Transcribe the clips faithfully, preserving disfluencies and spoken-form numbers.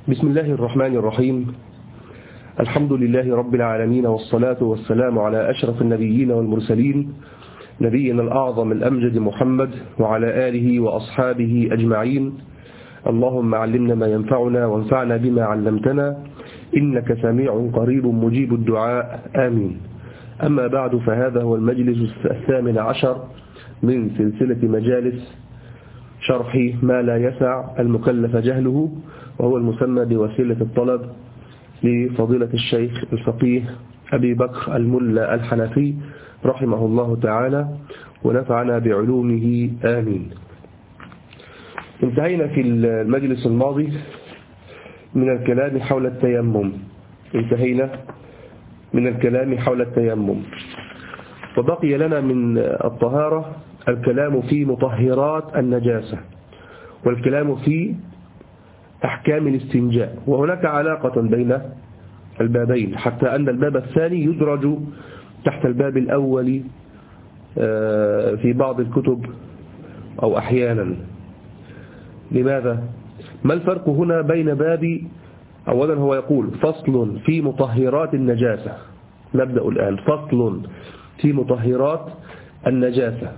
بسم الله الرحمن الرحيم. الحمد لله رب العالمين، والصلاة والسلام على أشرف النبيين والمرسلين، نبينا الأعظم الأمجد محمد وعلى آله وأصحابه أجمعين. اللهم علمنا ما ينفعنا وانفعنا بما علمتنا، إنك سميع قريب مجيب الدعاء، آمين. أما بعد، فهذا هو المجلس الثامن عشر من سلسلة مجالس شرح ما لا يسع المكلف جهله، وهو المسمى بوسيلة الطلب لفضيلة الشيخ الفقيه أبي بكر الملا الحنفي رحمه الله تعالى، ونفعنا بعلومه، آمين. انتهينا في المجلس الماضي من الكلام حول التيمم انتهينا من الكلام حول التيمم وبقي لنا من الطهارة الكلام في مطهرات النجاسة، والكلام في أحكام الاستنجاء. وهناك علاقة بين البابين، حتى أن الباب الثاني يدرج تحت الباب الأول في بعض الكتب أو أحيانا. لماذا؟ ما الفرق هنا بين باب؟ أولا هو يقول فصل في مطهرات النجاسة. نبدأ الآن. فصل في مطهرات النجاسة.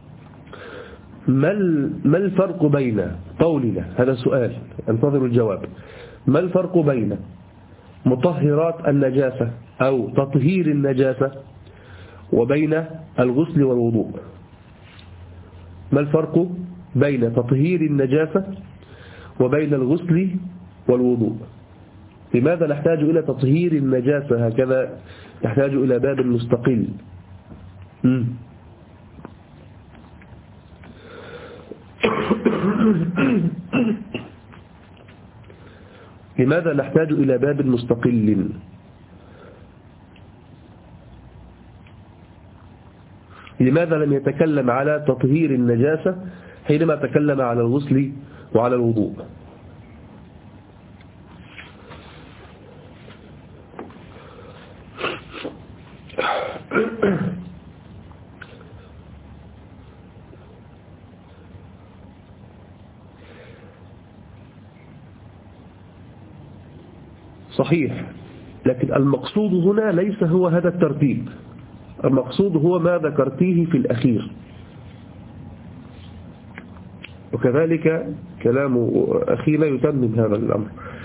ما الفرق بين قولنا، هذا سؤال انتظر الجواب، ما الفرق بين مطهرات النجاسة أو تطهير النجاسة وبين الغسل والوضوء؟ ما الفرق بين تطهير النجاسة وبين الغسل والوضوء؟ لماذا نحتاج إلى تطهير النجاسة هكذا؟ نحتاج إلى باب مستقل. م. لماذا نحتاج إلى باب مستقل؟ لماذا لم يتكلم على تطهير النجاسة حينما تكلم على الغسل وعلى الوضوء؟ صحيح، لكن المقصود هنا ليس هو هذا الترتيب، المقصود هو ما ذكرتيه في الأخير. وكذلك كلام أخينا يتمم هذا الأمر.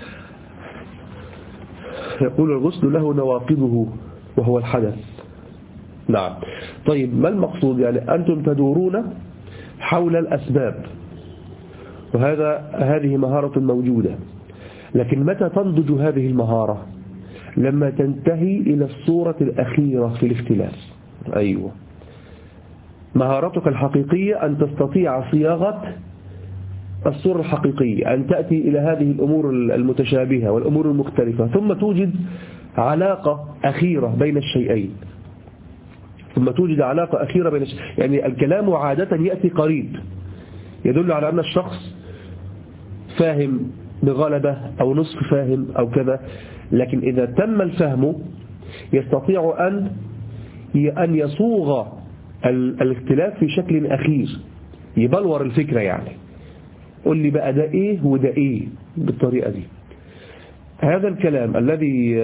يقول الغسل له نواقضه وهو الحدث. نعم. طيب، ما المقصود؟ يعني أنتم تدورون حول الأسباب، وهذا هذه مهارة موجودة، لكن متى تنضج هذه المهارة؟ لما تنتهي إلى الصورة الأخيرة في الاختلاف. أيوة، مهارتك الحقيقية أن تستطيع صياغة الصورة الحقيقية، أن تأتي إلى هذه الأمور المتشابهة والأمور المختلفة، ثم توجد علاقة أخيرة بين الشيئين ثم توجد علاقة أخيرة بين الشيئين. يعني الكلام عادة يأتي قريب، يدل على أن الشخص فاهم بغلبة أو نصف فاهم أو كذا، لكن إذا تم الفهم يستطيع أن أن يصوغ الاختلاف في شكل أخير، يبلور الفكرة. يعني قل لي بقى ده إيه وده إيه بالطريقة دي. هذا الكلام الذي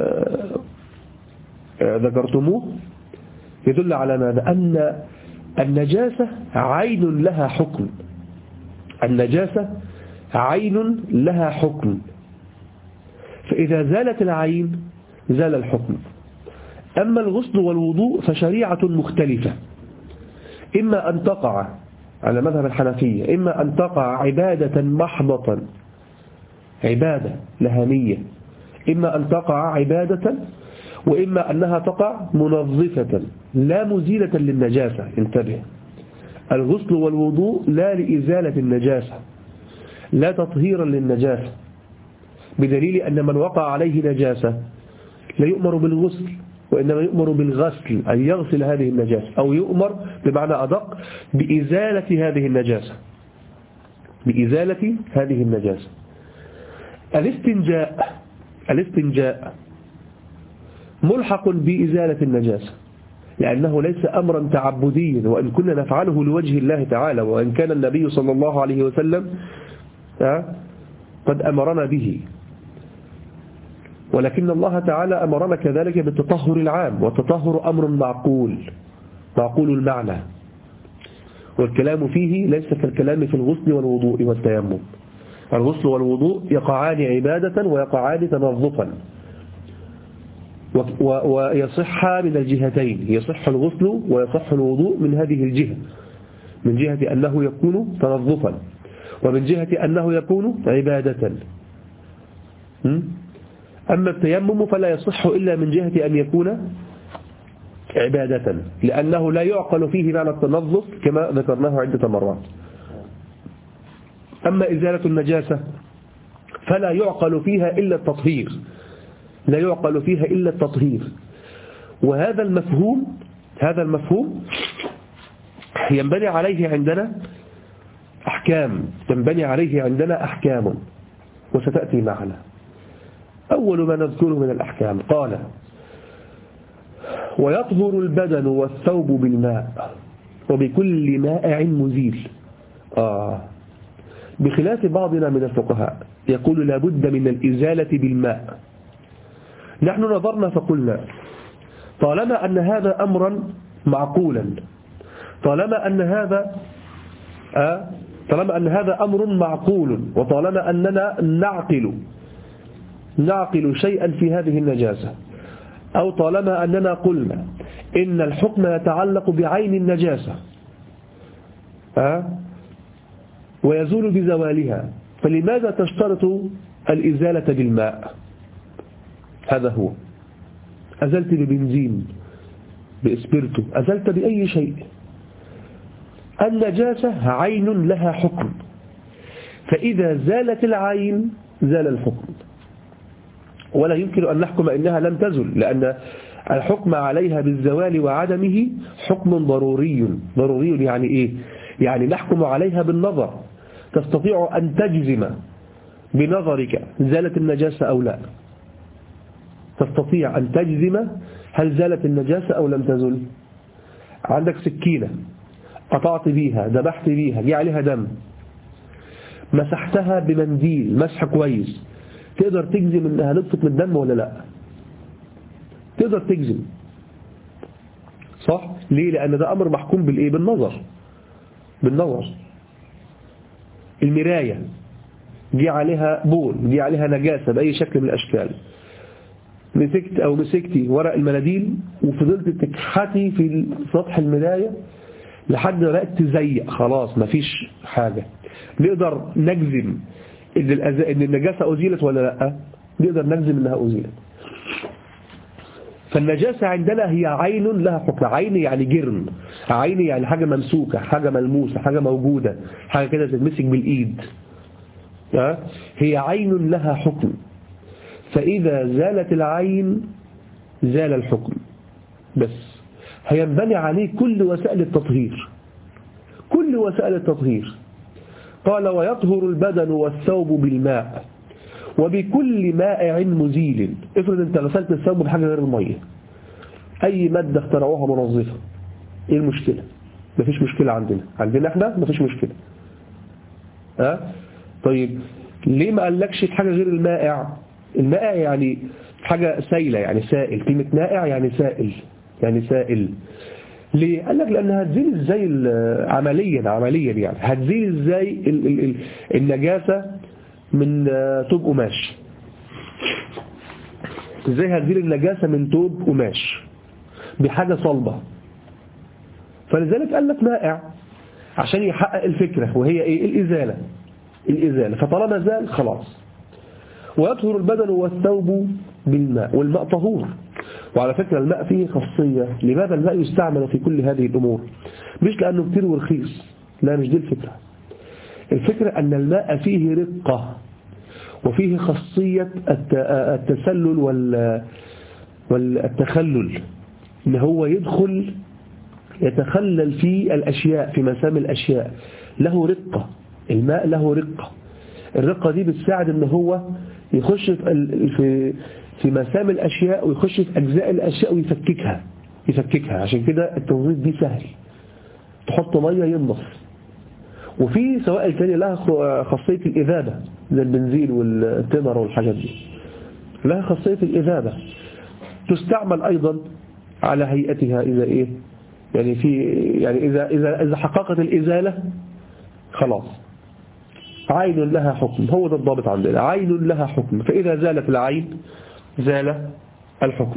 ذكرتموه يدل على ماذا؟ أن النجاسة عين لها حكم. النجاسة عين لها حكم، فإذا زالت العين زال الحكم. أما الغسل والوضوء فشريعة مختلفة، إما أن تقع على مذهب الحنفية، إما أن تقع عبادة محضة، عبادة لها نية، إما أن تقع عبادة، وإما أنها تقع منظفة لا مزيلة للنجاسة. انتبه، الغسل والوضوء لا لإزالة النجاسة، لا تطهيرا للنجاسة، بدليل أن من وقع عليه نجاسة لا يؤمر بالغسل، وإنما يؤمر بالغسل، أن يغسل هذه النجاسة، أو يؤمر بمعنى أدق بإزالة هذه النجاسة، بإزالة هذه النجاسة. الاستنجاء الاستنجاء ملحق بإزالة النجاسة، لأنه ليس أمرا تعبديا، وإن كنا نفعله لوجه الله تعالى، وإن كان النبي صلى الله عليه وسلم قد أمرنا به. ولكن الله تعالى أمرنا كذلك بالتطهر العام، والتطهر أمر معقول معقول المعنى، والكلام فيه ليس كالكلام في الغسل والوضوء والتيمم. الغسل والوضوء يقعان عبادة ويقعان تنظفا، ويصح من الجهتين، يصح الغسل ويصح الوضوء من هذه الجهة، من جهة أنه يكون تنظفا، ومن جهة أنه يكون عبادة. أما التيمم فلا يصح إلا من جهة أن يكون عبادة، لأنه لا يعقل فيه معنى التنظف كما ذكرناه عدة مرات. أما إزالة النجاسة فلا يعقل فيها إلا التطهير، لا يعقل فيها إلا التطهير. وهذا المفهوم هذا المفهوم ينبني عليه عندنا أحكام ينبني عليه عندنا أحكام وستأتي معنا. أول ما نذكره من الأحكام قال: ويطهر البدن والثوب بالماء وبكل مائع مزيل. آه بخلاف بعضنا من الفقهاء يقول لا بد من الإزالة بالماء. نحن نظرنا فقلنا طالما أن هذا أمرا معقولا، طالما أن هذا آه طالما أن هذا أمر معقول، وطالما أننا نعقل نعقل شيئا في هذه النجاسة، أو طالما أننا قلنا إن الحكم يتعلق بعين النجاسة أه؟ ويزول بزوالها، فلماذا تشترط الإزالة بالماء؟ هذا هو. أزلت ببنزين، بإسبرتو، أزلت بأي شيء، النجاسة عين لها حكم، فإذا زالت العين زال الحكم، ولا يمكن أن نحكم إنها لم تزل، لأن الحكم عليها بالزوال وعدمه حكم ضروري. ضروري يعني إيه؟ يعني نحكم عليها بالنظر، تستطيع أن تجزم بنظرك زالت النجاسة أو لا، تستطيع أن تجزم هل زالت النجاسة أو لم تزل. عندك سكينة قطعت بيها، ذبحت بيها، جاء عليها دم، مسحتها بمنديل مسح كويس، تقدر تجزم انها نطفت من الدم ولا لا؟ تقدر تجزم، صح؟ ليه؟ لأن ده أمر محكوم بالإيه؟ بالنظر بالنظر. المراية جي عليها بول، جي عليها نجاسة بأي شكل من الأشكال، مسكت أو مسكتي ورق المناديل وفضلت تكحتي في سطح المراية لحد ما بقت تزيق، خلاص مفيش حاجة، نقدر نجزم إن, إن النجاسة أزيلت ولا لا؟ نقدر نجزم إنها أزيلت. فالنجاسة عندنا هي عين لها حكم. عين يعني جرم، عين يعني حاجة ممسوكة، حاجة ملموسة، حاجة موجودة، حاجة كده تتمسك بالإيد، هي عين لها حكم، فإذا زالت العين زال الحكم. بس هينبني عليه كل وسائل التطهير، كل وسائل التطهير. قال: ويطهر البدن والثوب بالماء وبكل مائع مزيل. افرض انت غسلت الثوب بحاجة غير المية، اي مادة اخترعوها منظفة، ايه المشكلة؟ مفيش مشكلة عندنا عندنا احنا مفيش مشكلة. ها أه؟ طيب ليه ما قالكش حاجة غير المائع؟ المائع يعني حاجة سائلة، يعني سائل. كلمة مائع يعني سائل، يعني سائل. ليه؟ قال لك لأنها هتزيل ازاي عمليا عمليا يعني هتزيل ازاي ال ال ال النجاسة من توب قماش؟ ازاي هتزيل النجاسة من توب قماش بحاجة صلبة؟ فلذلك قال لك مائع عشان يحقق الفكرة، وهي ايه؟ الإزالة. الإزالة. فطالما زال خلاص. ويطهر البدن والثوب بالماء، والماء طهور. وعلى فكرة الماء فيه خاصية. لماذا الماء يستعمل في كل هذه الأمور؟ مش لأنه كتير ورخيص، لا، مش دي الفكرة. الفكرة أن الماء فيه رقة، وفيه خاصية التسلل والتخلل، إن هو يدخل يتخلل في الأشياء، في مسام الأشياء. له رقة، الماء له رقة. الرقة دي بتساعد إن هو يخش في في مسام الأشياء، ويخش في أجزاء الأشياء ويفككها يفككها عشان كده التنظيف دي سهل، تحط مية ينظف. وفي سوائل تانية لها خاصية الإذابة زي البنزين والتمر والحاجات دي، لها خاصية الإذابة، تستعمل أيضا على هيئتها إذا إيه يعني في يعني إذا إذا إذا حققت الإزالة خلاص عين لها حكم، هو ده الضابط عندنا، عين لها حكم، فإذا زالت العين زال الحكم.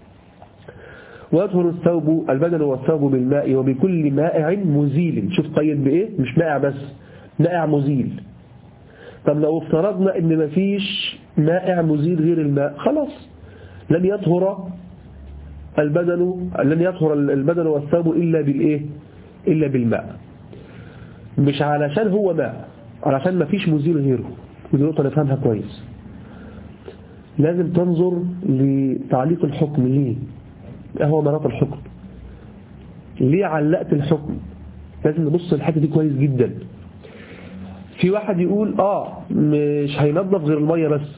ويطهر الثوب البدن والثوب بالماء وبكل مائع مزيل. شوف قيد بإيه؟ مش مائع بس، مائع مزيل. طب لو افترضنا ان مفيش مائع مزيل غير الماء، خلاص لن يطهر البدن لن يطهر البدن والثوب إلا بالإيه؟ إلا بالماء. مش علشان هو ماء، علشان مفيش مزيل غيره. ودي نقطة نفهمها كويس. لازم تنظر لتعليق الحكم. ليه؟ اهو مناط الحكم، ليه علقت الحكم؟ لازم نبص الحته دي كويس جدا. في واحد يقول اه مش هينظف غير الميه بس،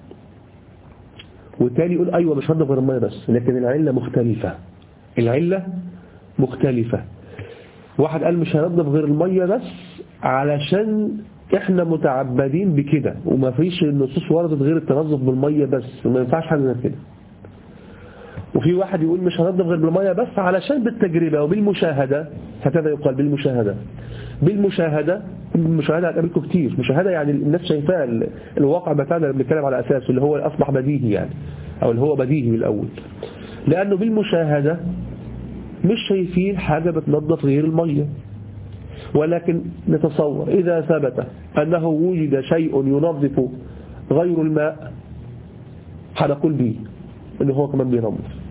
والتاني يقول ايوه مش هينظف غير الميه بس، لكن العله مختلفه. العله مختلفه. واحد قال مش هينظف غير الميه بس علشان احنا متعبدين بكده، وما فيش النصوص وردت غير التنظف بالميه بس، وما ينفعش حاجه غير كده. وفي واحد يقول مش هنضف غير بالميه بس علشان بالتجربة وبالمشاهدة. هكذا يقال بالمشاهدة. بالمشاهدة المشاهدة هتقابلكم كتير. مشاهدة يعني الناس شايفاه، الواقع بتاعنا اللي بنتكلم على أساسه اللي هو أصبح بديهي يعني، أو اللي هو بديهي من الأول. لأنه بالمشاهدة مش شايفين حاجة بتنظف غير الميه، ولكن نتصور إذا ثبت أنه وجد شيء ينظف غير الماء هنقول به إنه هو كمان بينظف.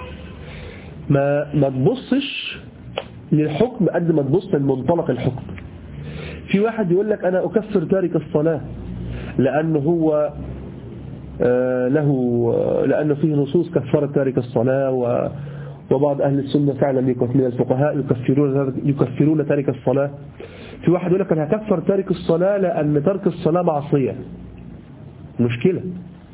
ما ما تبصش للحكم قد ما تبص لمنطلق الحكم. في واحد يقول لك أنا أكفر تارك الصلاة لأنه هو آه له آه لأنه فيه نصوص كفرت تارك الصلاة، و وبعض أهل السنة فعلا من الفقهاء يكفرون يكفرون تارك الصلاة. في واحد يقول لك أنا هكفر تارك الصلاة لأن ترك الصلاة معصية. مشكلة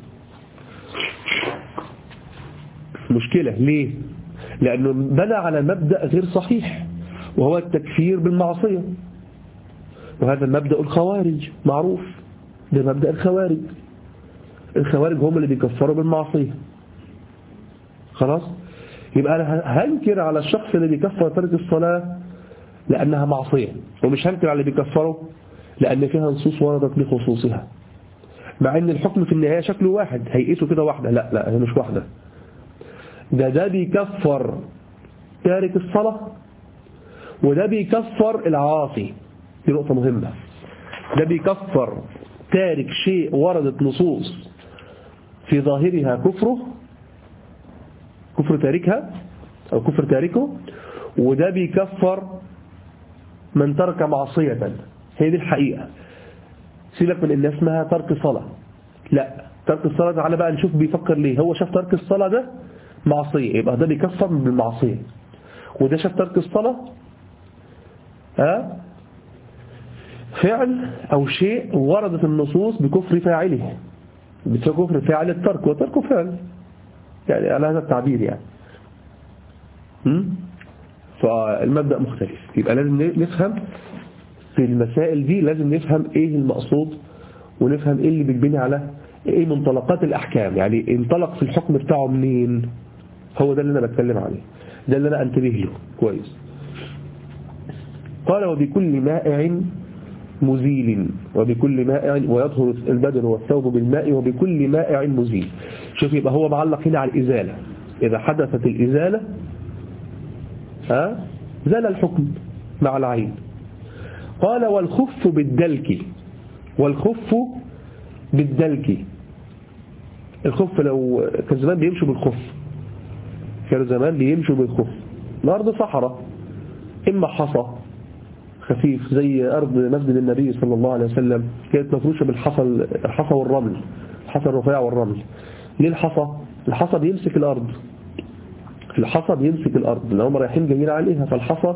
مشكلة ليه؟ لأنه بنى على مبدأ غير صحيح، وهو التكفير بالمعصية. وهذا المبدأ الخوارج معروف، ده مبدأ الخوارج. الخوارج هم اللي بيكفروا بالمعصية. خلاص؟ يبقى أنا هنكر على الشخص اللي بيكفر ترك الصلاة لأنها معصية، ومش هنكر على اللي بيكفره لأن فيها نصوص وردت بخصوصها، مع أن الحكم في النهاية شكله واحد، هيئته كده واحدة. لا لا هي مش واحدة. ده ده بيكفر تارك الصلاة، وده بيكفر العاصي. دي نقطة مهمة. ده بيكفر تارك شيء وردت نصوص في ظاهرها كفره، كفر تاركها أو كفر تاركه، وده بيكفر من ترك معصية. هي دي الحقيقة. سيبك من إن اسمها ترك صلاة، لا ترك الصلاة. تعالى بقى نشوف بيفكر ليه. هو شاف ترك الصلاة ده معصية، يبقى ده بيكفر بالمعصية. وده شاف ترك الصلاة ها فعل أو شيء وردت النصوص بكفر فاعله، بكفر فاعل الترك، وتركه فعل يعني على هذا التعبير يعني. فالمبدأ مختلف. يبقى لازم نفهم في المسائل دي، لازم نفهم ايه المقصود، ونفهم ايه اللي بيتبني على ايه منطلقات الأحكام. يعني انطلق في الحكم بتاعه منين. هو ده اللي أنا بتكلم عليه، ده اللي أنا أنتبه له كويس. قال وبكل مائع مزيل، وبكل مائع ويطهر البدن والثوب بالماء وبكل مائع مزيل. شوف يبقى هو معلق هنا على الإزالة. إذا حدثت الإزالة ها زال الحكم مع العين. قال والخف بالدلك، والخف بالدلك. الخف لو كان زمان بيمشوا بالخف، كانوا زمان بيمشوا بالخف. الأرض صحراء، إما حصى خفيف زي أرض مسجد النبي صلى الله عليه وسلم كانت مفروشة بالحصى، الحصى والرمل، الحصى الرفيع والرمل. ليه الحصى؟ الحصى بيمسك الأرض، الحصى بيمسك الأرض لو هم رايحين جايين عليها. فالحصى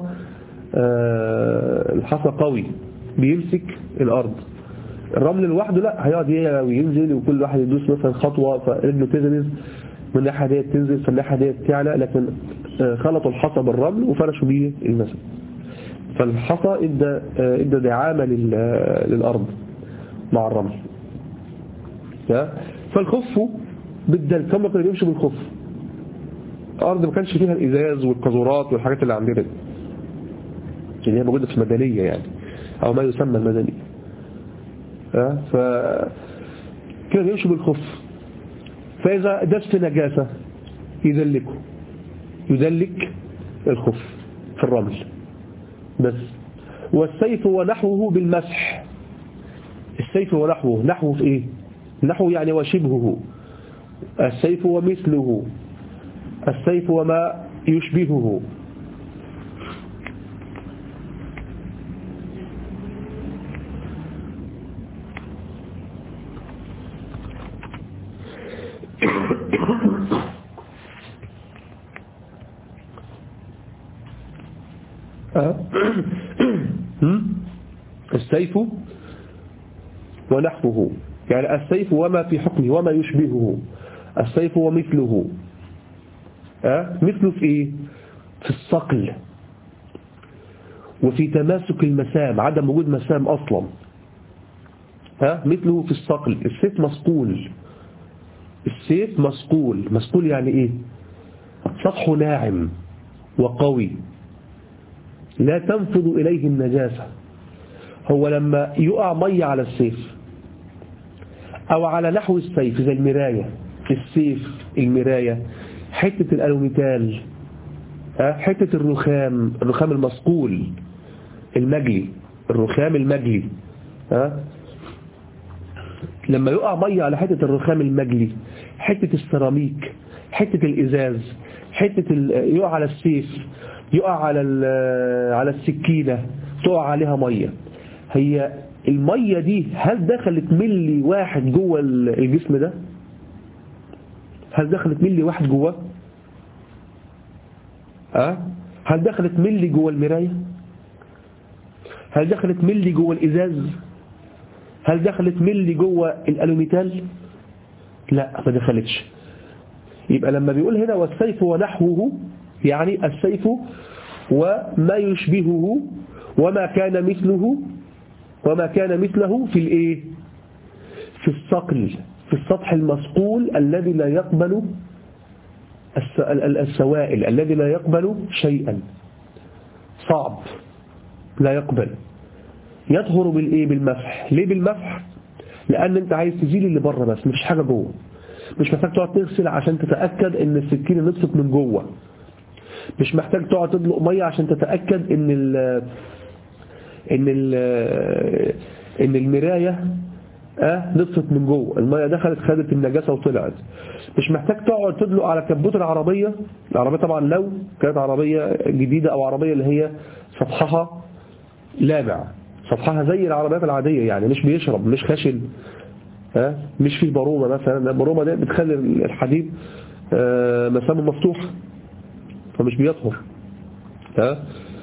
آه الحصى قوي بيمسك الأرض. الرمل لوحده لا، هيقعد ينزل وكل واحد يدوس مثلا خطوة فرجله تنزل من الناحية ديت تنزل في الناحية ديت تعلى. لكن آه خلطوا الحصى بالرمل وفرشوا بيه المسجد. فالحصى ادى ادى دعامة للأرض مع الرمل. فالخف بالدلك، هم كانوا بيمشوا بالخف. الأرض ما كانش فيها الإزاز والقاذورات والحاجات اللي عندنا دي اللي هي موجودة في المدنية يعني، أو ما يسمى المدنية. أه؟ ف كانوا يمشوا بالخف، فإذا دست نجاسة يدلكه، يدلك الخف في الرمل بس. والسيف ونحوه بالمسح. السيف ونحوه، نحوه في إيه؟ نحوه يعني وشبهه. السيف ومثله، السيف وما يشبهه. السيف ونحوه يعني السيف وما في حكمه وما يشبهه. السيف ومثله. أه؟ مثله في إيه؟ في الصقل وفي تماسك المسام، عدم وجود مسام أصلا. أه؟ مثله في الصقل. السيف مسقول. السيف مسقول. مسقول يعني إيه؟ سطحه ناعم وقوي لا تنفذ إليه النجاسة. هو لما يقع مية على السيف أو على نحو السيف زي المراية، السيف، المراية، حتة الألوميتال، حتة الرخام، الرخام المصقول المجلي، الرخام المجلي، لما يقع مية على حتة الرخام المجلي، حتة السيراميك، حتة الإزاز، حتة يقع على السيف، يقع على على السكينة، تقع عليها مية. هي المية دي هل دخلت ملي واحد جوه الجسم ده؟ هل دخلت ملي واحد جوه؟ أه؟ هل دخلت ملي جوه المراية؟ هل دخلت ملي جوه الإزاز؟ هل دخلت ملي جوه الألوميتال؟ لا، ما دخلتش. يبقى لما بيقول هنا والسيف ونحوه يعني السيف وما يشبهه وما كان مثله وما كان مثله في الايه؟ في الصقل، في السطح المصقول الذي لا يقبل السوائل، الذي لا يقبل شيئا، صعب لا يقبل. يطهر بالايه؟ بالمسح. ليه بالمسح؟ لان انت عايز تزيل اللي بره بس، مفيش حاجه جوه. مش محتاج تقعد تغسل عشان تتاكد ان السكينه نطفت من جوه. مش محتاج تقعد تدلق ميه عشان تتاكد ان ال ان ال ان المرايه اه نطفت من جوه، الميه دخلت خدت النجاسه وطلعت. مش محتاج تقعد تدلق على كبوت العربيه. العربيه طبعا لو كانت عربيه جديده او عربيه اللي هي سطحها لامع، سطحها زي العربيات العاديه يعني مش بيشرب، مش خشن، ها مش فيه برومه مثلا. البرومه دي بتخلي الحديد اه مسامه مفتوحه فمش بيطهر. ها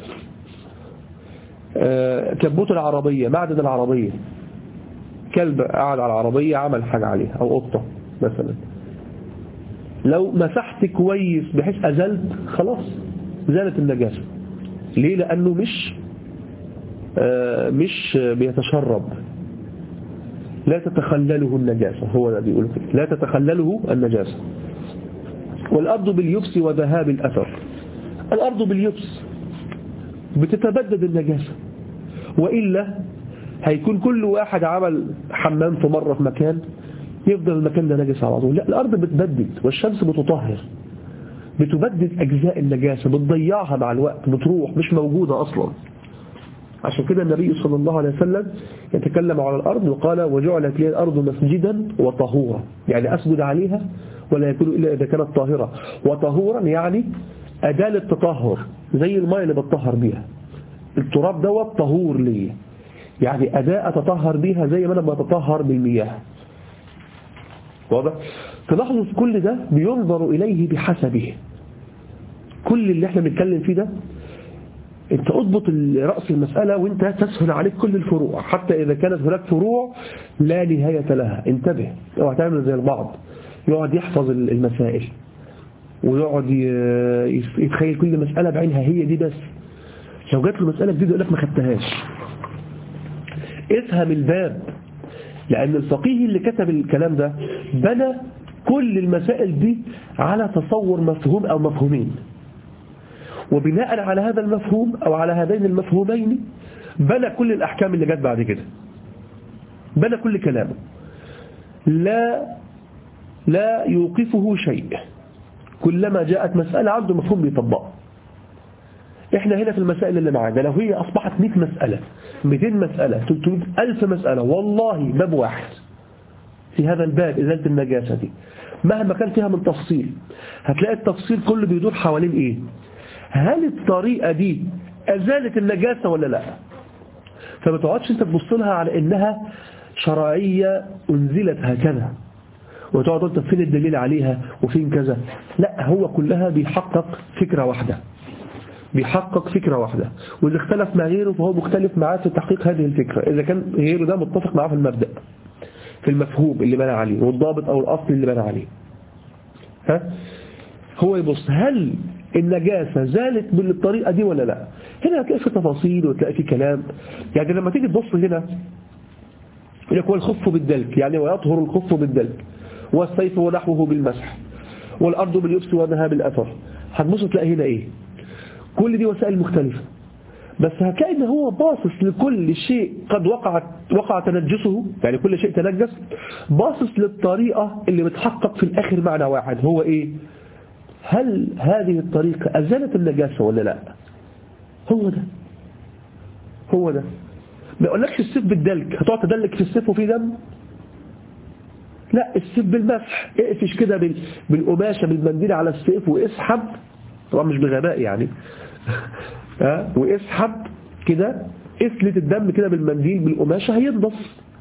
اه كبوت العربيه، معدن العربيه، كلب قاعد على العربيه عمل حاجه عليها او قطه مثلا، لو مسحت كويس بحيث ازلت خلاص زالت النجاسه. ليه؟ لانه مش اه مش بيتشرب، لا تتخلله النجاسة. هو ده بيقول كده، لا تتخلله النجاسة. والأرض باليبس وذهاب الأثر. الأرض باليبس بتتبدد النجاسة، وإلا هيكون كل واحد عمل حمام في مرة في مكان يفضل المكان ده نجس على طول. لا، الأرض بتبدد والشمس بتطهر، بتبدد أجزاء النجاسة، بتضيعها مع الوقت، بتروح مش موجودة أصلا. عشان كده النبي صلى الله عليه وسلم يتكلم على الأرض وقال وجعلت لي الأرض مسجدا وطهورا، يعني أسجد عليها ولا يكون إلا إذا كانت طاهرة. وطهورا يعني أداة للتطهر، زي الماء اللي بتطهر بيها. التراب دوت طهور لي، يعني أداة أتطهر بيها زي ما أنا بتطهر بالمياه. واضح؟ تلاحظوا في كل ده بينظر إليه بحسبه. كل اللي احنا بنتكلم فيه ده انت اضبط رأس المسألة وانت تسهل عليك كل الفروع، حتى إذا كانت هناك فروع لا نهاية لها. انتبه، اوعى تعمل زي البعض يقعد يحفظ المسائل ويقعد يتخيل كل مسألة بعينها هي دي بس. لو جات له مسألة جديدة يقول لك ما خدتهاش. افهم الباب، لأن الفقيه اللي كتب الكلام ده بنى كل المسائل دي على تصور مفهوم أو مفهومين، وبناء على هذا المفهوم أو على هذين المفهومين بنى كل الأحكام اللي جت بعد كده، بنى كل كلامه، لا لا يوقفه شيء، كلما جاءت مسألة عنده مفهوم بيطبقه. احنا هنا في المسائل اللي معانا لو هي أصبحت مئة مسألة مئتين مسألة ثلاثمئة ألف مسألة، والله باب واحد في هذا الباب إزالة النجاسة دي مهما كان فيها من تفصيل، هتلاقي التفصيل كله بيدور حوالين إيه؟ هل الطريقة دي أزالت النجاسة ولا لا؟ فما تقعدش انت تبص لها على إنها شرعية أنزلت هكذا وتقعد انت فين الدليل عليها وفين كذا، لا، هو كلها بيحقق فكرة واحدة، بيحقق فكرة واحدة، وإذا اختلف مع غيره فهو مختلف معاه في تحقيق هذه الفكرة، إذا كان غيره ده متفق معاه في المبدأ في المفهوم اللي بنى عليه والضابط أو الأصل اللي بنى عليه. ها؟ هو يبص هل النجاسة زالت بالطريقة دي ولا لا؟ هنا هتلاقي في تفاصيل وتلاقي في كلام. يعني لما تيجي تبص هنا يقول الخف بالدلك، يعني ويطهر الخف بالدلك، والسيف ونحوه بالمسح، والأرض باليبس ونها بالأثر، هتبص تلاقي هنا إيه؟ كل دي وسائل مختلفة، بس هتلاقي ان هو باصص لكل شيء قد وقع وقع تنجسه، يعني كل شيء تنجس، باصص للطريقة اللي بتحقق في الآخر معنى واحد، هو ايه؟ هل هذه الطريقة أزالت النجاسة ولا لا؟ هو ده هو ده ما يقولكش السيف بالدلك هتقعد تدلك في السيف وفي دم، لا، السيف بالمسح، اقفش كده بالقماشة بالمنديل على السيف واسحب، طبعا مش بغباء يعني ها، واسحب كده، اسلت الدم كده بالمنديل بالقماشة، هينضف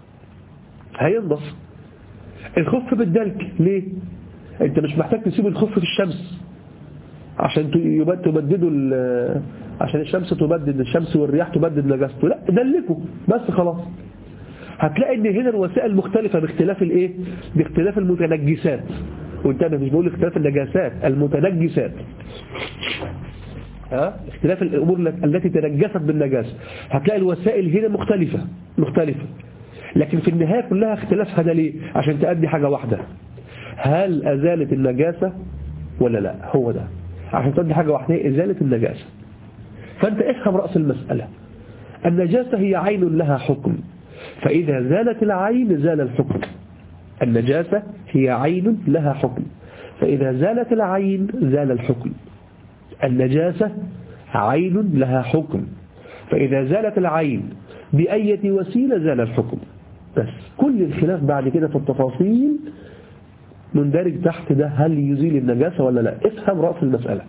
هينضف. الخف بالدلك ليه؟ انت مش محتاج تسيب الخف في الشمس عشان تبدده، عشان الشمس تبدد الشمس والرياح تبدد نجاسته، لا، دلكه بس خلاص. هتلاقي ان هنا الوسائل مختلفة باختلاف الايه؟ باختلاف المتنجسات، وانتبه مش بقول اختلاف النجاسات، المتنجسات، ها، اختلاف الامور التي تنجست بالنجاسة، هتلاقي الوسائل هنا مختلفة مختلفة لكن في النهاية كلها اختلافها ده ليه؟ عشان تأدي حاجة واحدة، هل أزالت النجاسة ولا لا؟ هو ده، عشان تأدي حاجة واحدة، إزالة النجاسة. فأنت افهم رأس المسألة، النجاسة هي عين لها حكم، فإذا زالت العين زال الحكم. النجاسة هي عين لها حكم، فإذا زالت العين زال الحكم. النجاسة عين لها حكم، فإذا زالت العين بأية وسيلة زال الحكم. بس كل الخلاف بعد كده في التفاصيل مندرج تحت ده، هل يزيل النجاسة ولا لا؟ افهم رأس المسألة.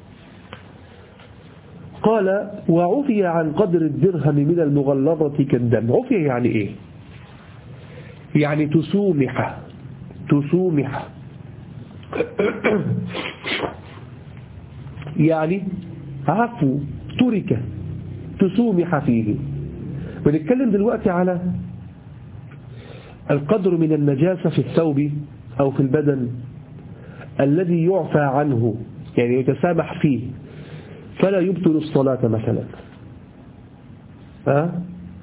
قال وعفي عن قدر الدرهم من المغلظة كالدم. عفي يعني ايه؟ يعني تسومح تسومح يعني عفو، ترك، تسومح فيه. بنتكلم دلوقتي على القدر من النجاسة في الثوب أو في البدن الذي يعفى عنه، يعني يتسامح فيه فلا يبطل الصلاة مثلا. أه؟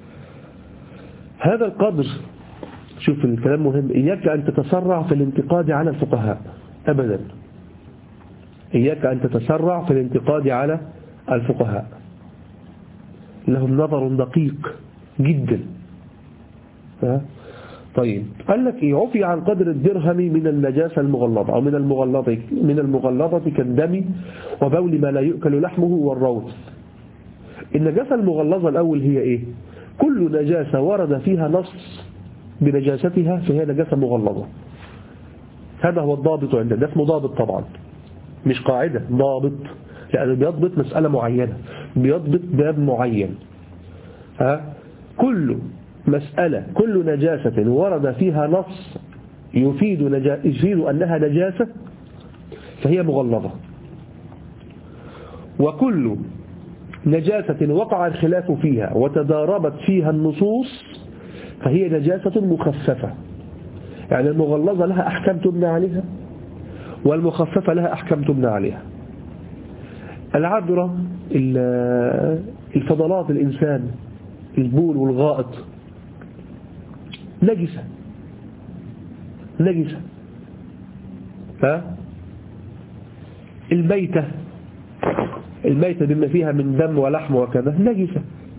هذا القدر، شوف الكلام مهم، إياك أن تتسرع في الانتقاد على الفقهاء أبدا، إياك أن تتسرع في الانتقاد على الفقهاء، لهم نظر دقيق جدا. أه؟ طيب قال لك إيه؟ عفي عن قدر الدرهم من النجاسة المغلظة أو من المغلظة من المغلظة كالدم وبول ما لا يؤكل لحمه والروث. النجاسة المغلظة الأول هي إيه؟ كل نجاسة ورد فيها نص بنجاستها فهي نجاسة مغلظة. هذا هو الضابط عندنا، ده اسمه ضابط طبعا، مش قاعدة، ضابط، لأنه بيضبط مسألة معينة، بيضبط باب معين. ها؟ كل مسألة، كل نجاسة ورد فيها نص يفيد, نجا... يفيد أنها نجاسة فهي مغلظة، وكل نجاسة وقع الخلاف فيها وتضاربت فيها النصوص فهي نجاسة مخففة. يعني المغلظة لها أحكام تبنى عليها والمخففة لها أحكام تبنى عليها. العذرة، الفضلات الإنسان، البول والغائط، نجسة نجسة ها الميتة الميتة بما فيها من دم ولحم وكذا نجسة.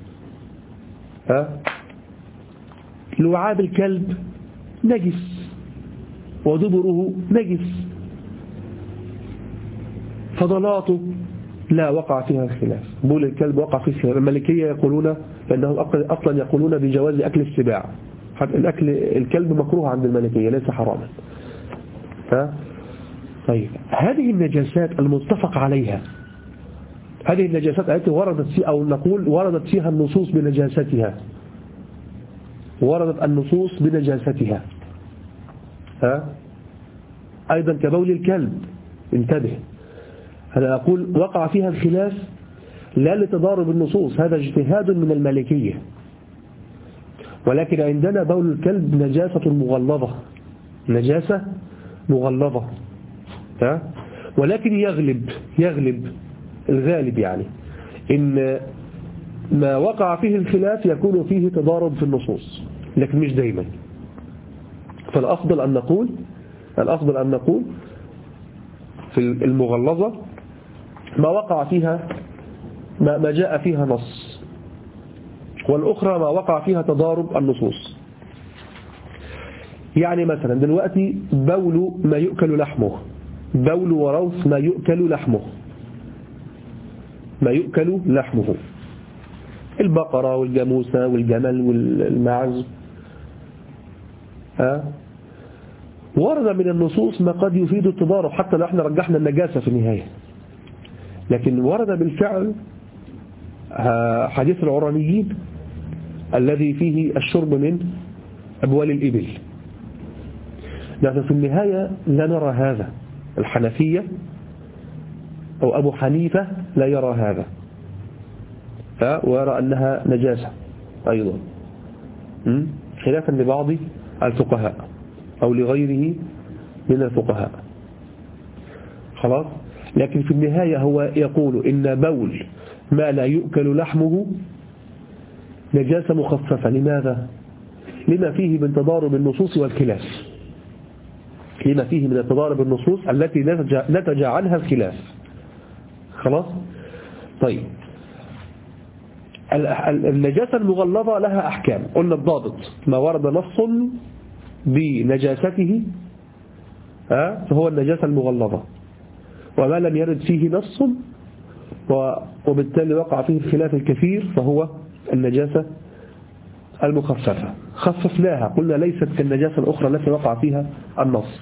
ها لعاب الكلب نجس ودبره نجس. فضلاته لا وقع فيها خلاف. بول الكلب وقع فيه خلاف. المالكية يقولون فإنهم أصلا يقولون بجواز أكل السباع. الأكل الكلب مكروه عند المالكية ليس حراما. ها طيب هذه النجاسات المتفق عليها، هذه النجاسات التي وردت فيها أو نقول وردت فيها النصوص بنجاستها، وردت النصوص بنجاستها. ها أيضا كبول الكلب انتبه، أنا أقول وقع فيها الخلاف لا لتضارب النصوص، هذا اجتهاد من المالكية، ولكن عندنا بول الكلب نجاسة مغلظة، نجاسة مغلظة. ها ولكن يغلب يغلب الغالب يعني إن ما وقع فيه الخلاف يكون فيه تضارب في النصوص، لكن مش دايما. فالأفضل أن نقول الأفضل أن نقول في المغلظة ما وقع فيها ما, ما جاء فيها نص، والأخرى ما وقع فيها تضارب النصوص. يعني مثلا دلوقتي بول ما يؤكل لحمه، بول وروث ما يؤكل لحمه، ما يؤكل لحمه، البقرة والجاموسة والجمل والماعز. ها ورد من النصوص ما قد يفيد التضارب حتى لو احنا رجحنا النجاسة في النهاية، لكن ورد بالفعل حديث العرانيين الذي فيه الشرب من أبوال الإبل. نحن في النهاية لا نرى هذا، الحنفية أو أبو حنيفة لا يرى هذا، ويرى أنها نجاسة أيضا خلافا لبعض الفقهاء أو لغيره من الفقهاء. خلاص، لكن في النهاية هو يقول إن بول ما لا يؤكل لحمه نجاسة مخففة. لماذا؟ لما فيه من تضارب النصوص والخلاف، لما فيه من تضارب النصوص التي نتج عنها الخلاف. خلاص. طيب النجاسة المغلظة لها أحكام، قلنا الضابط ما ورد نص بنجاسته فهو النجاسة المغلظة، وما لم يرد فيه نص وبالتالي وقع فيه الخلاف الكثير فهو النجاسة المخففة. خففناها، قلنا ليست كالنجاسة الأخرى التي وقع فيها النص.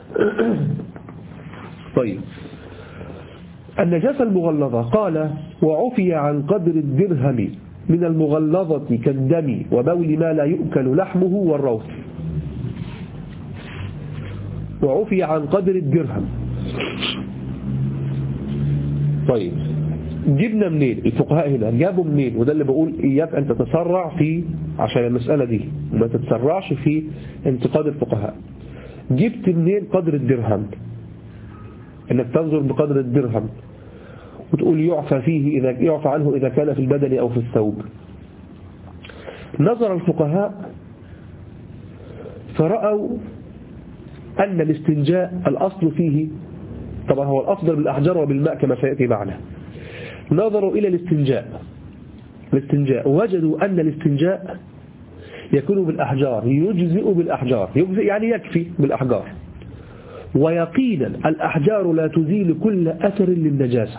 طيب النجاسة المغلظة قال وعفي عن قدر الدرهم من المغلظة كالدم وبول ما لا يؤكل لحمه والروث. وعفي عن قدر الدرهم. طيب جبنا منين الفقهاء هنا؟ جابوا منين؟ وده اللي بقول إياك أن تتسرع في عشان المسألة دي وما تتسرعش في انتقاد الفقهاء. جبت منين قدر الدرهم؟ انك تنظر بقدر الدرهم وتقول يعفى فيه إذا يعفى عنه إذا كان في البدن أو في الثوب. نظر الفقهاء فرأوا أن الاستنجاء الأصل فيه، طبعا هو الأفضل بالأحجار وبالماء كما سيأتي معنا. نظروا إلى الاستنجاء الاستنجاء وجدوا أن الاستنجاء يكون بالأحجار، يجزئ بالأحجار، يجزئ يعني يكفي بالأحجار. ويقينا الأحجار لا تزيل كل أثر للنجاسة،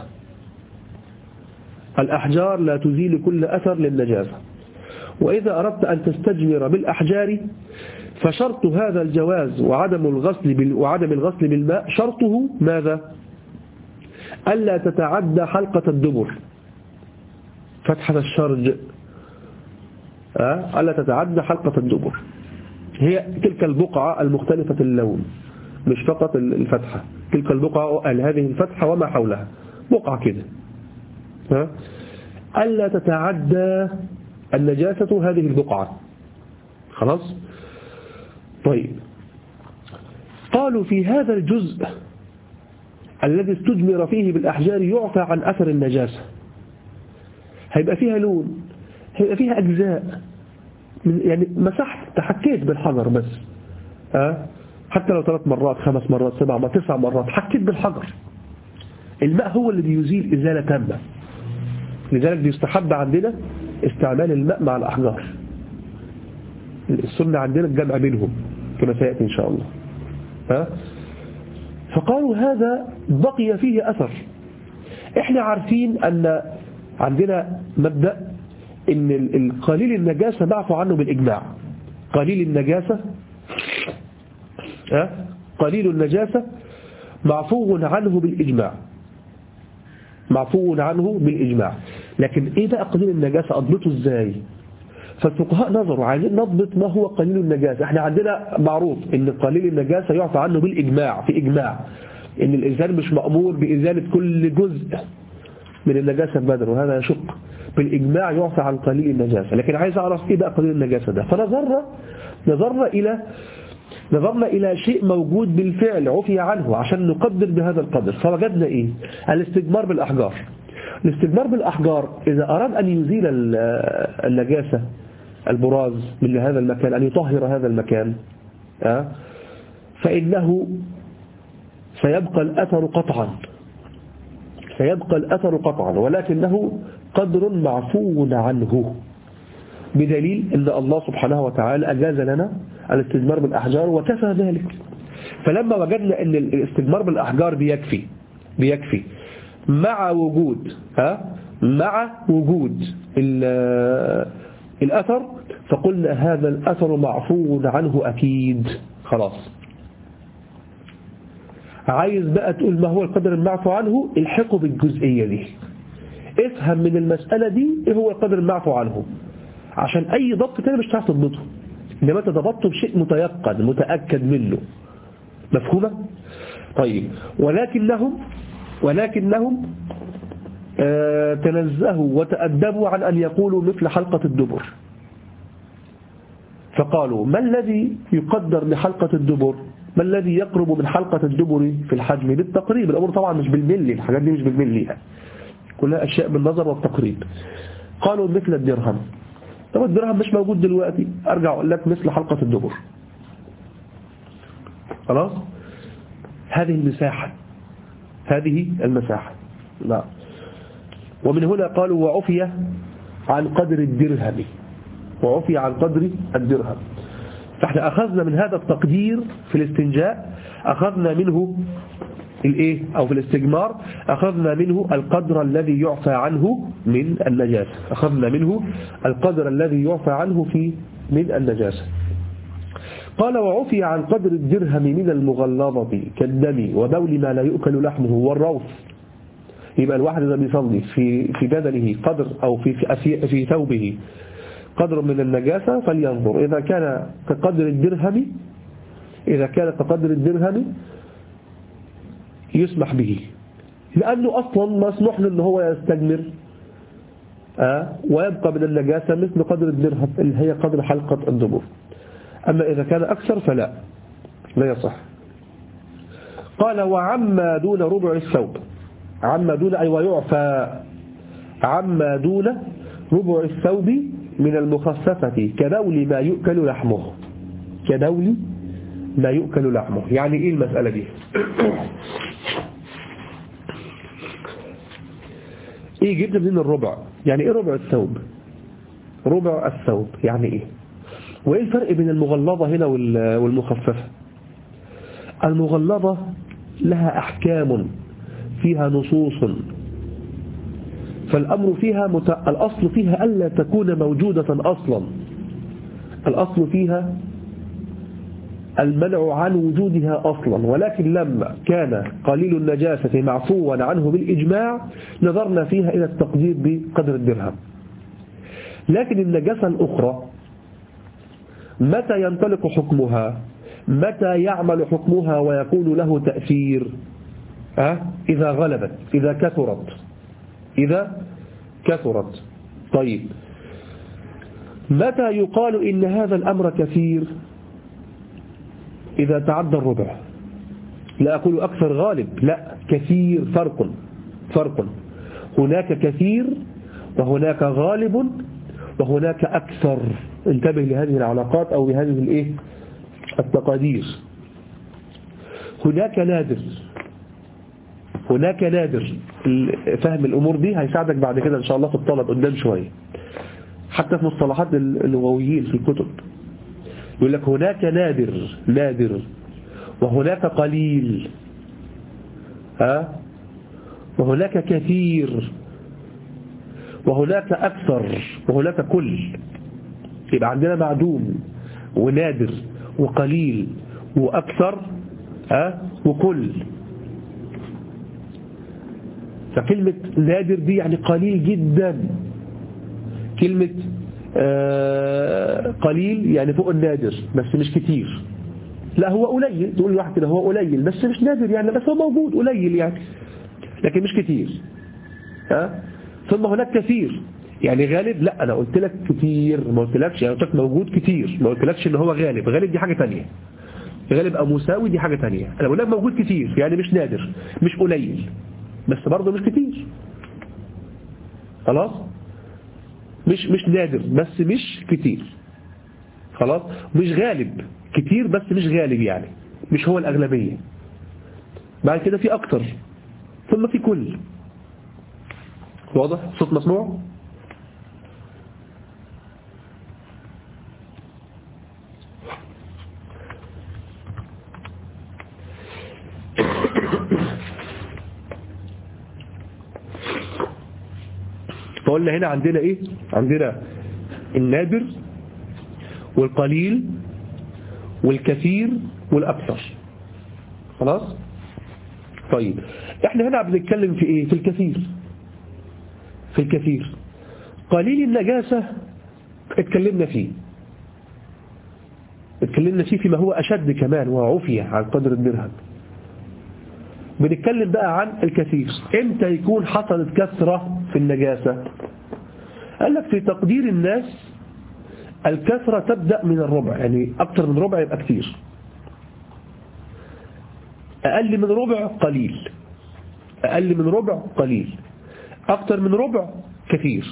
الأحجار لا تزيل كل أثر للنجاسة. وإذا أردت أن تستجمر بالأحجار فشرط هذا الجواز وعدم الغسل بال... وعدم الغسل بالماء شرطه ماذا؟ ألا تتعدى حلقة الدبر، فتحة الشرج، أه؟ ألا تتعدى حلقة الدبر، هي تلك البقعة المختلفة اللون، مش فقط الفتحة، تلك البقعة هذه الفتحة وما حولها بقعة كده، أه؟ ألا تتعدى النجاسة هذه البقعة. خلاص. طيب قالوا في هذا الجزء الذي استجمر فيه بالأحجار يعفى عن أثر النجاسة، هيبقى فيها لون، هيبقى فيها أجزاء، يعني مسحت تحكيت بالحجر بس، أه؟ حتى لو ثلاث مرات خمس مرات سبع مرات تسع مرات حكيت بالحجر، الماء هو اللي بيزيل إزالة تامة. لذلك بيستحب عندنا استعمال الماء مع الأحجار، السنة عندنا الجمع بينهم كما سيأتي إن شاء الله. ها؟ فقالوا هذا بقي فيه أثر. احنا عارفين أن عندنا مبدأ ان القليل النجاسة معفو عنه بالإجماع. قليل النجاسة ها؟ قليل النجاسة معفو عنه بالإجماع، معفو عنه بالإجماع. لكن ايه بقى قليل النجاسة اضبطه ازاي؟ فالفقهاء نظروا عايزين نضبط ما هو قليل النجاسة. احنا عندنا معروف ان قليل النجاسة يعفى عنه بالإجماع، في إجماع ان الإنسان مش مأمور بإزالة كل جزء من النجاسة بدل، وهذا يشق. بالإجماع يعفى عن قليل النجاسة. لكن عايز أعرف إيه بقى قليل النجاسة ده؟ فنظرنا نظرنا إلى نظرنا إلى شيء موجود بالفعل عفي عنه عشان نقدر بهذا القدر. فوجدنا إيه؟ الاستجمار بالأحجار. الاستجمار بالأحجار إذا أراد أن يزيل النجاسة البراز من هذا المكان، أن يطهر هذا المكان، فإنه سيبقى الأثر قطعا سيبقى الأثر قطعا ولكنه قدر معفو عنه، بدليل أن الله سبحانه وتعالى أجاز لنا الاستجمار بالأحجار وكفى ذلك. فلما وجدنا أن الاستجمار بالأحجار بيكفي بيكفي مع وجود ها مع وجود الأثر، فقلنا هذا الأثر معفو عنه أكيد. خلاص، عايز بقى تقول ما هو القدر المعفو عنه، الحقه بالجزئية دي، افهم من المسألة دي ايه هو القدر المعفو عنه، عشان اي ضبط تاني مش هتعرف تضبطه، انما انت ضبطته بشيء متيقن متأكد منه. مفهومة؟ طيب، ولكنهم ولكنهم آه تنزهوا وتأدبوا عن أن يقولوا مثل حلقة الدبر. فقالوا ما الذي يقدر لحلقة الدبر؟ ما الذي يقرب من حلقة الدبر في الحجم؟ بالتقريب. الأمر طبعا مش بالملي، الحاجات دي مش بالملي، كلها أشياء بالنظر والتقريب. قالوا مثل الدرهم. طب الدرهم مش موجود دلوقتي، أرجع أقول لك مثل حلقة الدبر. خلاص، هذه المساحة هذه المساحة لا. ومن هنا قالوا وعفي عن قدر الدرهم وعفي عن قدر الدرهم. فاحنا أخذنا من هذا التقدير في الاستنجاء، أخذنا منه الايه او في الاستجمار، أخذنا منه القدر الذي يعفى عنه من النجاسة، أخذنا منه القدر الذي يعفى عنه في من النجاسة. قال وعفي عن قدر الدرهم من المغلظة كالدم وبول ما لا يؤكل لحمه والروث. يبقى الواحد إذا بيصلي في في بدنه قدر أو في في, في ثوبه قدر من النجاسة فلينظر، إذا كان كقدر الدرهم إذا كان كقدر الدرهم يسمح به، لأنه أصلا مسموح له أنه هو يستجمر آه ويبقى من النجاسة مثل قدر الدرهم اللي هي قدر حلقة الدبر. أما إذا كان أكثر فلا لا يصح. قال وعما دون ربع الثوب، عما دون أي ويعفى عما دون ربع الثوب من المخففة كدول ما يؤكل لحمه، كدول ما يؤكل لحمه. يعني إيه المسألة دي؟ إيه جبت من الربع؟ يعني إيه ربع الثوب؟ ربع الثوب يعني إيه؟ وإيه الفرق بين المغلظة هنا والمخففة؟ المغلظة لها أحكام فيها نصوص، فالأمر فيها مت... الأصل فيها ألا تكون موجودة أصلا، الأصل فيها المنع عن وجودها أصلا، ولكن لما كان قليل النجاسة معفوا عنه بالإجماع نظرنا فيها إلى التقدير بقدر الدرهم. لكن النجاسة الأخرى متى ينطلق حكمها؟ متى يعمل حكمها ويكون له تأثير؟ أه؟ إذا غلبت، إذا كثرت إذا كثرت. طيب، متى يقال إن هذا الأمر كثير؟ إذا تعدى الربع. لا أقول أكثر غالب، لا، كثير. فرق فرق هناك كثير وهناك غالب وهناك أكثر. انتبه لهذه العلاقات أو لهذه الإيه التقادير. هناك نادر، هناك نادر. فهم الأمور دي هيساعدك بعد كده إن شاء الله في الطلب قدام شوية، حتى في مصطلحات اللغويين في الكتب يقول لك هناك نادر نادر وهناك قليل، ها، وهناك كثير وهناك أكثر وهناك كل. يبقى عندنا معدوم ونادر وقليل وأكثر، ها، وكل. فكلمة نادر دي يعني قليل جدا، كلمة آه قليل يعني فوق النادر بس مش كتير. لا هو قليل، تقول لواحد كده هو قليل بس مش نادر يعني، بس هو موجود قليل يعني لكن مش كتير، ها. ثم هناك كثير يعني غالب، لا انا قلت لك كتير، ما قلتلكش يعني، قلت لك موجود كتير، ما قلتلكش ان هو غالب. غالب دي حاجة تانية، غالب او مساوي دي حاجة تانية. انا بقول لك موجود كتير يعني مش نادر مش قليل بس برضه مش كتير، خلاص. مش مش نادر بس مش كتير، خلاص. مش غالب، كتير بس مش غالب يعني مش هو الأغلبية. بعد كده في أكتر، ثم في كل. واضح؟ صوت مسموع؟ فقلنا هنا عندنا ايه؟ عندنا النادر والقليل والكثير والأكثر، خلاص. طيب احنا هنا بنتكلم في ايه؟ في الكثير. في الكثير قليل النجاسة اتكلمنا فيه اتكلمنا فيه فيما هو أشد كمان وعفية عن قدر الدرهم. بنتكلم بقى عن الكثير. امتى يكون حصلت كثرة في النجاسة؟ قال لك في تقدير الناس الكثرة تبدأ من الربع، يعني أكثر من ربع يبقى كثير، أقل من ربع قليل، أقل من ربع قليل، أكثر من ربع كثير.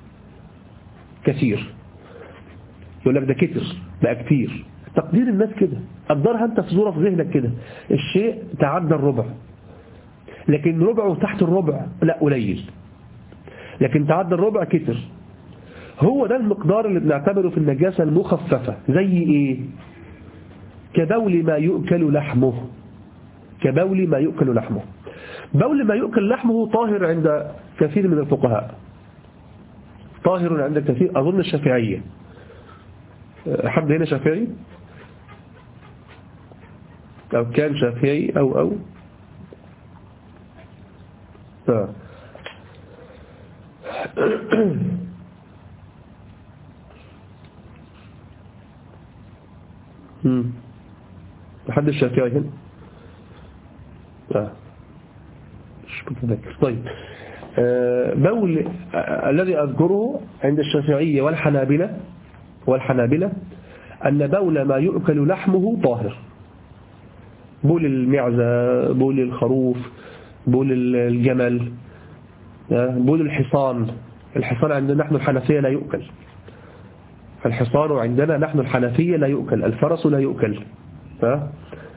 كثير يقول لك ده كتر بقى كتير. تقدير الناس كده، قدرها أنت في صورة في ذهنك كده، الشيء تعدى الربع، لكن ربعه تحت الربع لا قليل، لكن تعدى الربع كتر. هو ده المقدار اللي بنعتبره في النجاسة المخففة. زي ايه؟ كبول ما يؤكل لحمه، كبول ما يؤكل لحمه. بول ما يؤكل لحمه طاهر عند كثير من الفقهاء، طاهر عند كثير، أظن الشافعية. حد هنا شافعي أو كان شافعي أو أو آه. امم حد الشافعي هنا؟ لا مش متذكر. طيب آه بول آه الذي أذكره عند الشافعية والحنابلة والحنابلة أن بول ما يؤكل لحمه طاهر. بول المعزة، بول الخروف، بول الجمل، بول الحصان. الحصان عندنا نحن الحنفية لا يؤكل، الحصان عندنا نحن الحنفية لا يؤكل، الفرس لا يؤكل. ها؟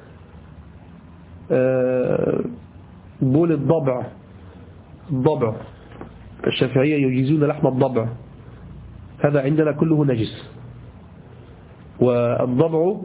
بول الضبع، الضبع الشافعية يجيزون لحم الضبع، هذا عندنا كله نجس. والضبع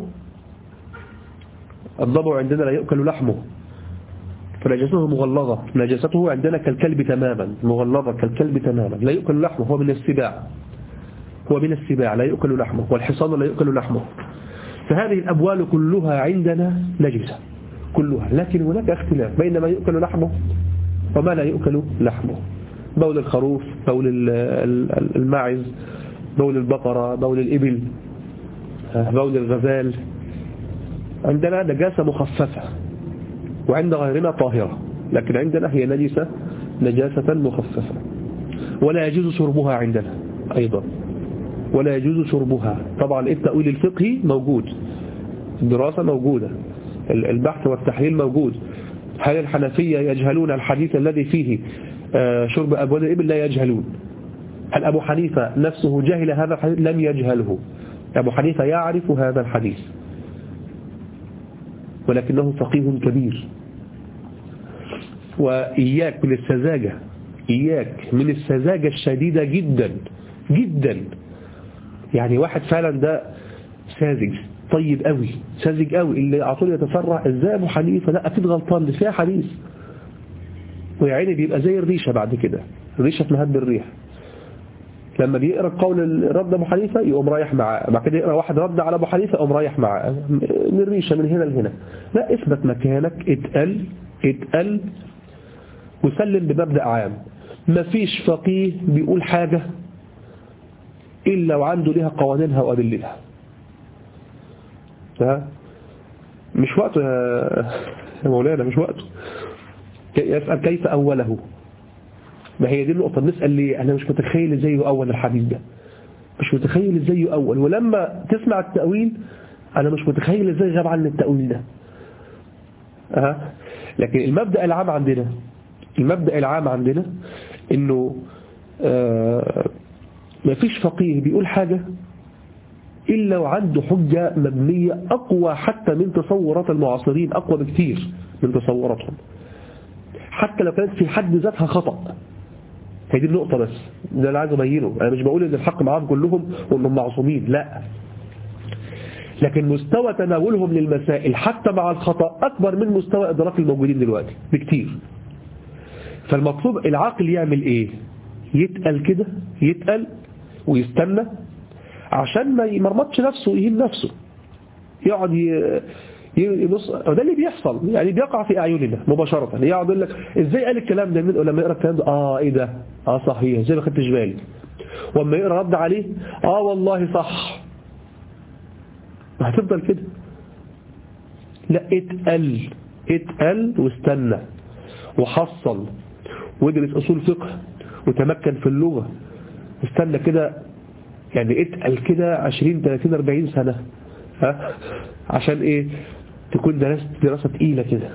الضبع عندنا لا يؤكل لحمه، فنجسته مغلظة، نجسته عندنا كالكلب تماما، مغلظة كالكلب تماما، لا يؤكل لحمه، هو من السباع، هو من السباع لا يؤكل لحمه، والحصان لا يؤكل لحمه. فهذه الأبوال كلها عندنا نجسة كلها، لكن هناك اختلاف بين ما يؤكل لحمه وما لا يؤكل لحمه. بول الخروف، بول الماعز، بول البقرة، بول الإبل، بول الغزال، عندنا نجاسة مخففة، وعند غيرنا طاهرة، لكن عندنا هي نجسة نجاسة مخففة. ولا يجوز شربها عندنا أيضا، ولا يجوز شربها. طبعا التأويل الفقهي موجود، الدراسة موجودة، البحث والتحليل موجود. هل الحنفية يجهلون الحديث الذي فيه شرب أبوال الإبل؟ لا يجهلون. هل أبو حنيفة نفسه جهل هذا الحديث؟ لم يجهله. أبو حنيفة يعرف هذا الحديث، ولكنه فقيه كبير. وإياك من السذاجة، إياك من السذاجة الشديدة جدا جدا. يعني واحد فعلا ده ساذج طيب قوي، ساذج قوي، اللي على طول يتسرع ازاي ابو حنيفه لا اكيد غلطان، دي فيها حديث، ويعني بيبقى زي الريشه بعد كده، الريشه في مهب الريح. لما بيقرا قول رد ابو حنيفه يقوم رايح معاه، بعد كده يقرا واحد رد على ابو حنيفه يقوم رايح معاه، من الريشه من هنا لهنا. لا، اثبت مكانك، اتقل اتقل وسلم بمبدأ عام. مفيش فقيه بيقول حاجه الا وعنده لها قوانينها وادلتها. مش وقته يا مولانا، مش وقته يسأل كيف أوله. ما هي دي النقطة، بنسأل ليه؟ أنا مش متخيل ازاي يؤول الحديث ده، مش متخيل ازاي يؤول. ولما تسمع التأويل أنا مش متخيل ازاي غاب عن التأويل ده. أه. لكن المبدأ العام عندنا، المبدأ العام عندنا إنه آه ما فيش فقيه بيقول حاجة إلا وعنده حجة مبنية أقوى حتى من تصورات المعاصرين، أقوى بكثير من تصوراتهم، حتى لو كانت في حد ذاتها خطأ. هي دي النقطة بس، ده اللي عايز أبينه. أنا مش بقول إن الحق معاهم كلهم وإنهم معصومين، لا، لكن مستوى تناولهم للمسائل حتى مع الخطأ أكبر من مستوى إدراك الموجودين دلوقتي بكثير. فالمطلوب العاقل يعمل إيه؟ يتقل كده، يتقل ويستنى عشان ما يمرمطش نفسه ويهين نفسه، يقعد يبص. ده اللي بيحصل، يعني بيقع في أعيننا مباشرة. يقعد يقول لك ازاي قال الكلام ده، لما يقرأ الكلام ده اه ايه ده، اه صحيح زي ما خدتش بالي، واما يقرأ رد عليه اه والله صح. هتفضل كده؟ لا، اتقل اتقل واستنى وحصل وادرس أصول فقه وتمكن في اللغة، استنى كده، يعني اتقل كده عشرين ثلاثين أربعين سنة، ها، عشان ايه؟ تكون درست دراسة تقيلة كده.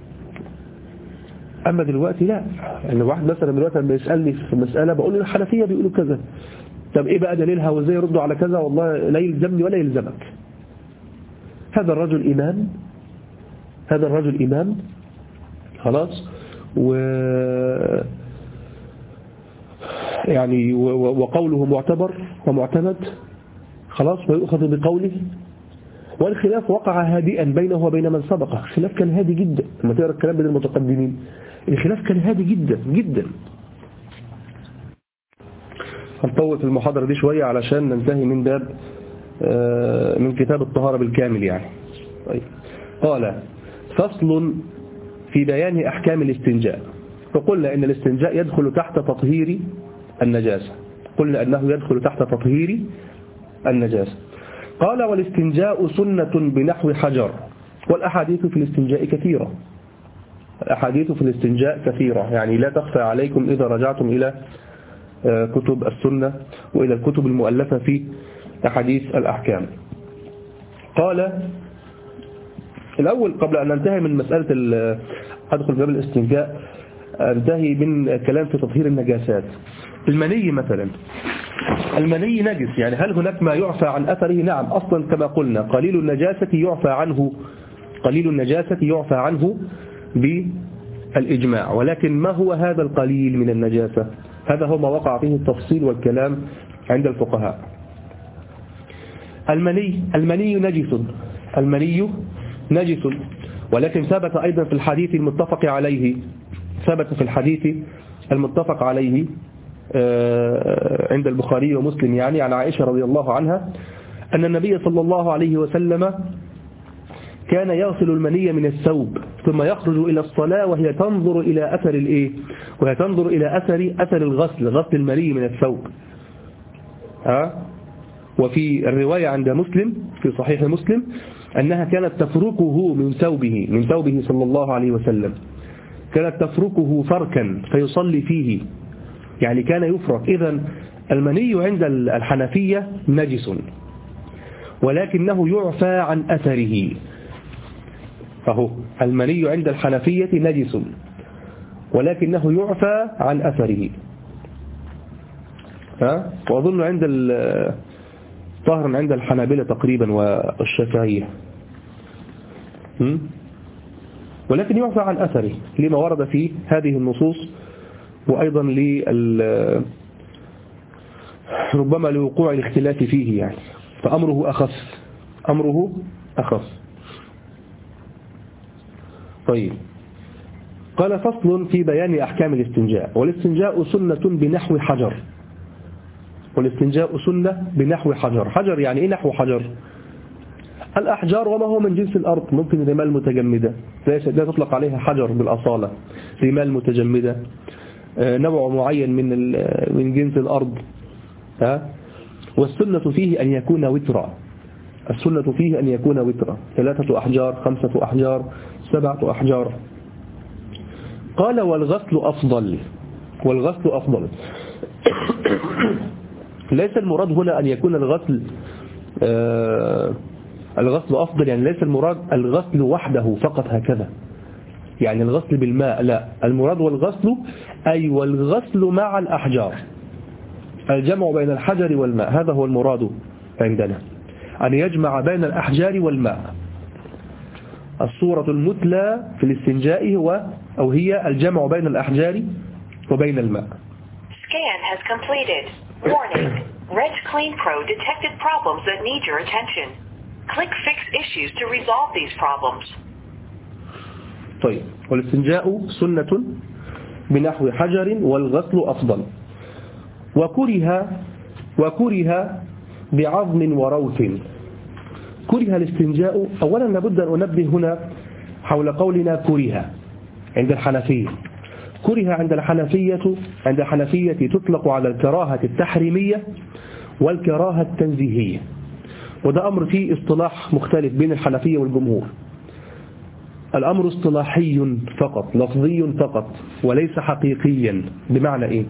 اما دلوقتي لا، يعني واحد مثلا دلوقتي لما يسألني في مسألة بقول له الحنفية بيقولوا كذا، طب ايه بقى دليلها وازاي يردوا على كذا؟ والله لا يلزمني ولا يلزمك. هذا الرجل إمام، هذا الرجل إمام خلاص، و يعني وقوله معتبر ومعتمد خلاص، ويؤخذ بقوله. والخلاف وقع هادئا بينه وبين من سبقه، الخلاف كان هادي جدا. لما تقرأ الكلام بين المتقدمين الخلاف كان هادي جدا جدا. هنطول في المحاضرة دي شوية علشان ننتهي من باب من كتاب الطهارة بالكامل يعني. طيب. قال فصل في بيان أحكام الاستنجاء. فقلنا إن الاستنجاء يدخل تحت تطهير النجاسة، قلنا أنه يدخل تحت تطهير النجاسة. قال والاستنجاء سنة بنحو حجر. والأحاديث في الاستنجاء كثيرة، الأحاديث في الاستنجاء كثيرة، يعني لا تخفى عليكم إذا رجعتم إلى كتب السنة وإلى الكتب المؤلفة في أحاديث الأحكام. قال الأول قبل أن ننتهي من مسألة أدخل باب الاستنجاء، انتهي من كلام في تطهير النجاسات. المني مثلا، المني نجس، يعني هل هناك ما يعفى عن أثره؟ نعم، أصلا كما قلنا قليل النجاسة يعفى عنه، قليل النجاسة يعفى عنه بالإجماع. ولكن ما هو هذا القليل من النجاسة؟ هذا هو ما وقع فيه التفصيل والكلام عند الفقهاء. المني المني نجس، المني نجس، ولكن ثبت أيضا في الحديث المتفق عليه، ثبت في الحديث المتفق عليه عند البخاري ومسلم يعني عن عائشة رضي الله عنها أن النبي صلى الله عليه وسلم كان يغسل المني من الثوب ثم يخرج إلى الصلاة وهي تنظر إلى أثر الإيه؟ وهي تنظر إلى أثر أثر الغسل، غسل المني من الثوب. ها؟ وفي الرواية عند مسلم في صحيح مسلم أنها كانت تفركه من ثوبه من ثوبه صلى الله عليه وسلم، كانت تفركه فركا فيصلي فيه، يعني كان يفرك. إذن المني عند الحنفية نجس، ولكنه يعفى عن أثره. فهو المني عند الحنفية نجس ولكنه يعفى عن أثره. ها؟ وأظن عند طهر عند الحنابلة تقريبا والشافعية. ولكن يعفى عن أثره لما ورد في هذه النصوص، وأيضا لل ربما لوقوع الاختلاف فيه يعني، فأمره أخف أمره أخف طيب. قال فصل في بيان أحكام الاستنجاء. والاستنجاء سنة بنحو حجر. والاستنجاء سنة بنحو حجر. حجر يعني إيه نحو حجر؟ الأحجار وما هو من جنس الأرض، ممكن رمال متجمدة لا تطلق عليها حجر بالأصالة، رمال متجمدة، نوع معين من من جنس الأرض. ها؟ والسنة فيه أن يكون وترا. السنة فيه أن يكون وترا، ثلاثة أحجار، خمسة أحجار، سبعة أحجار. قال والغسل أفضل. والغسل أفضل ليس المراد هنا أن يكون الغسل آه الغسل أفضل، يعني ليس المراد الغسل وحده فقط هكذا، يعني الغسل بالماء، لا، المراد والغسل أي والغسل مع الأحجار، الجمع بين الحجر والماء، هذا هو المراد عندنا، أن يجمع بين الأحجار والماء. الصورة المثلى في الاستنجاء هو أو هي الجمع بين الأحجار وبين الماء. Scan has completed. Warning. Reg Clean Pro detected problems that need your attention. Click Fix Issues to resolve these problems. طيب، والاستنجاء سنة بنحو حجر والغسل أفضل. وكره وكره بعظم وروث. كره الاستنجاء. أولا لابد أن أنبه هنا حول قولنا كره عند الحنفية. كره عند الحنفية عند الحنفية تطلق على الكراهة التحريمية والكراهة التنزيهية، وده أمر فيه اصطلاح مختلف بين الحنفية والجمهور. الأمر اصطلاحي فقط، لفظي فقط، وليس حقيقيا. بمعنى إيه؟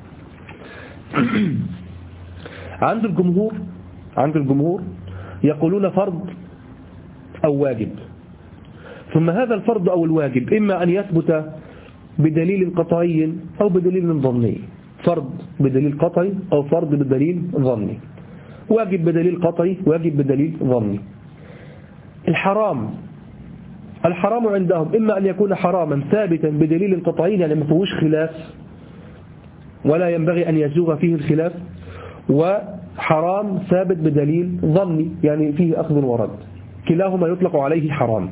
عند الجمهور عند الجمهور يقولون فرض أو واجب، ثم هذا الفرض أو الواجب إما أن يثبت بدليل قطعي أو بدليل ظني. فرض بدليل قطعي أو فرض بدليل ظني، واجب بدليل قطعي، واجب بدليل ظني. الحرام الحرام عندهم إما أن يكون حراما ثابتا بدليل قطعي، يعني ما فيهوش خلاف ولا ينبغي أن يزوغ فيه الخلاف، وحرام ثابت بدليل ظني يعني فيه أخذ ورد، كلاهما يطلق عليه حرام.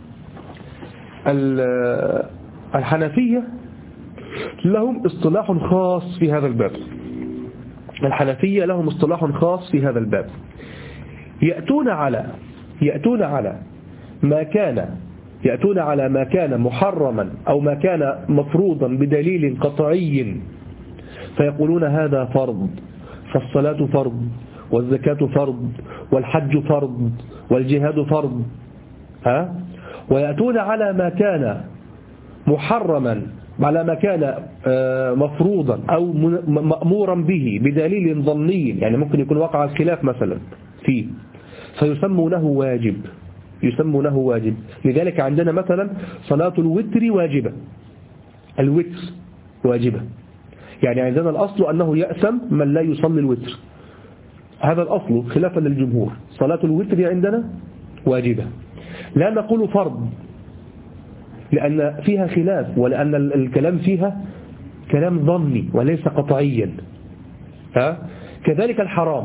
الحنفية لهم اصطلاح خاص في هذا الباب. الحنفية لهم اصطلاح خاص في هذا الباب. يأتون على يأتون على ما كان يأتون على ما كان محرما أو ما كان مفروضا بدليل قطعي، فيقولون هذا فرض، فالصلاة فرض، والزكاة فرض، والحج فرض، والجهاد فرض. ها؟ ويأتون على ما كان محرما، على ما كان مفروضا أو مأمورا به بدليل ظني، يعني ممكن يكون وقع الخلاف مثلا فيه، فيسمونه واجب يسمونه واجب. لذلك عندنا مثلا صلاة الوتر واجبة، الوتر واجبة، يعني عندنا الأصل أنه يأثم من لا يصلي الوتر، هذا الأصل خلافا للجمهور. صلاة الوتر عندنا واجبة، لا نقول فرض لأن فيها خلاف، ولأن الكلام فيها كلام ظني وليس قطعيا. ها؟ كذلك الحرام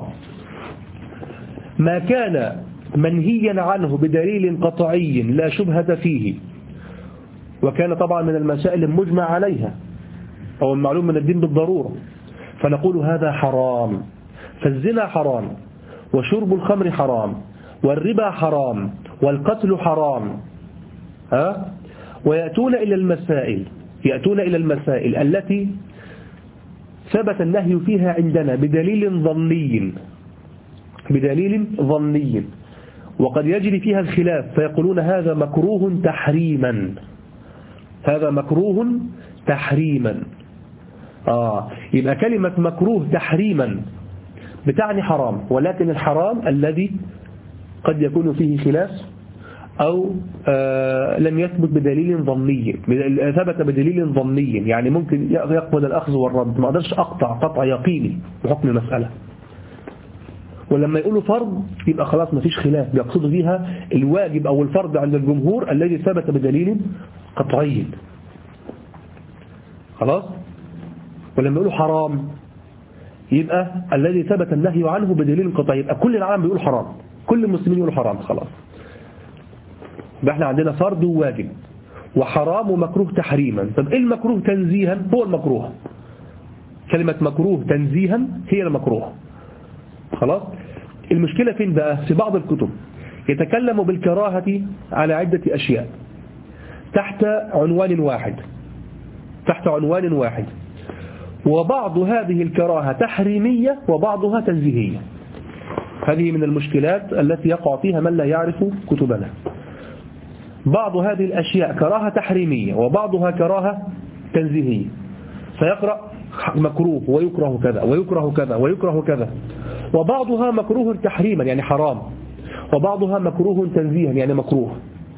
ما كان منهيا عنه بدليل قطعي لا شبهة فيه، وكان طبعا من المسائل المجمع عليها أو المعلوم من الدين بالضرورة، فنقول هذا حرام. فالزنا حرام، وشرب الخمر حرام، والربا حرام، والقتل حرام. ها؟ ويأتون إلى المسائل يأتون إلى المسائل التي ثبت النهي فيها عندنا بدليل ظني بدليل ظني وقد يجري فيها الخلاف، فيقولون هذا مكروه تحريما هذا مكروه تحريما آه يبقى كلمة مكروه تحريما بتعني حرام، ولكن الحرام الذي قد يكون فيه خلاف أو آه لم يثبت بدليل ظني، ثبت بدليل ظني، يعني ممكن يقبل الأخذ والرد، ما أقدرش أقطع قطع يقيني بحكم المسألة. ولما يقولوا فرض يبقى خلاص ما فيش خلاف، بيقصدوا بيها الواجب أو الفرض عند الجمهور الذي ثبت بدليل قطعي. خلاص. ولما يقولوا حرام يبقى الذي ثبت النهي عنه بدليل قطعي، يبقى كل العالم بيقول حرام، كل المسلمين يقولوا حرام. خلاص. يبقى احنا عندنا فرض وواجب وحرام ومكروه تحريما. طب ايه المكروه تنزيها؟ هو المكروه. كلمة مكروه تنزيها هي المكروه. خلاص. المشكلة فين بقى؟ في بعض الكتب يتكلم بالكراهة على عدة أشياء تحت عنوان واحد تحت عنوان واحد وبعض هذه الكراهة تحريمية وبعضها تنزيهية. هذه من المشكلات التي يقع فيها من لا يعرف كتبنا. بعض هذه الأشياء كراهة تحريمية وبعضها كراهة تنزيهية، فيقرأ مكروه ويكره كذا ويكره كذا ويكره كذا، وبعضها مكروه تحريما يعني حرام، وبعضها مكروه تنزيها يعني مكروه،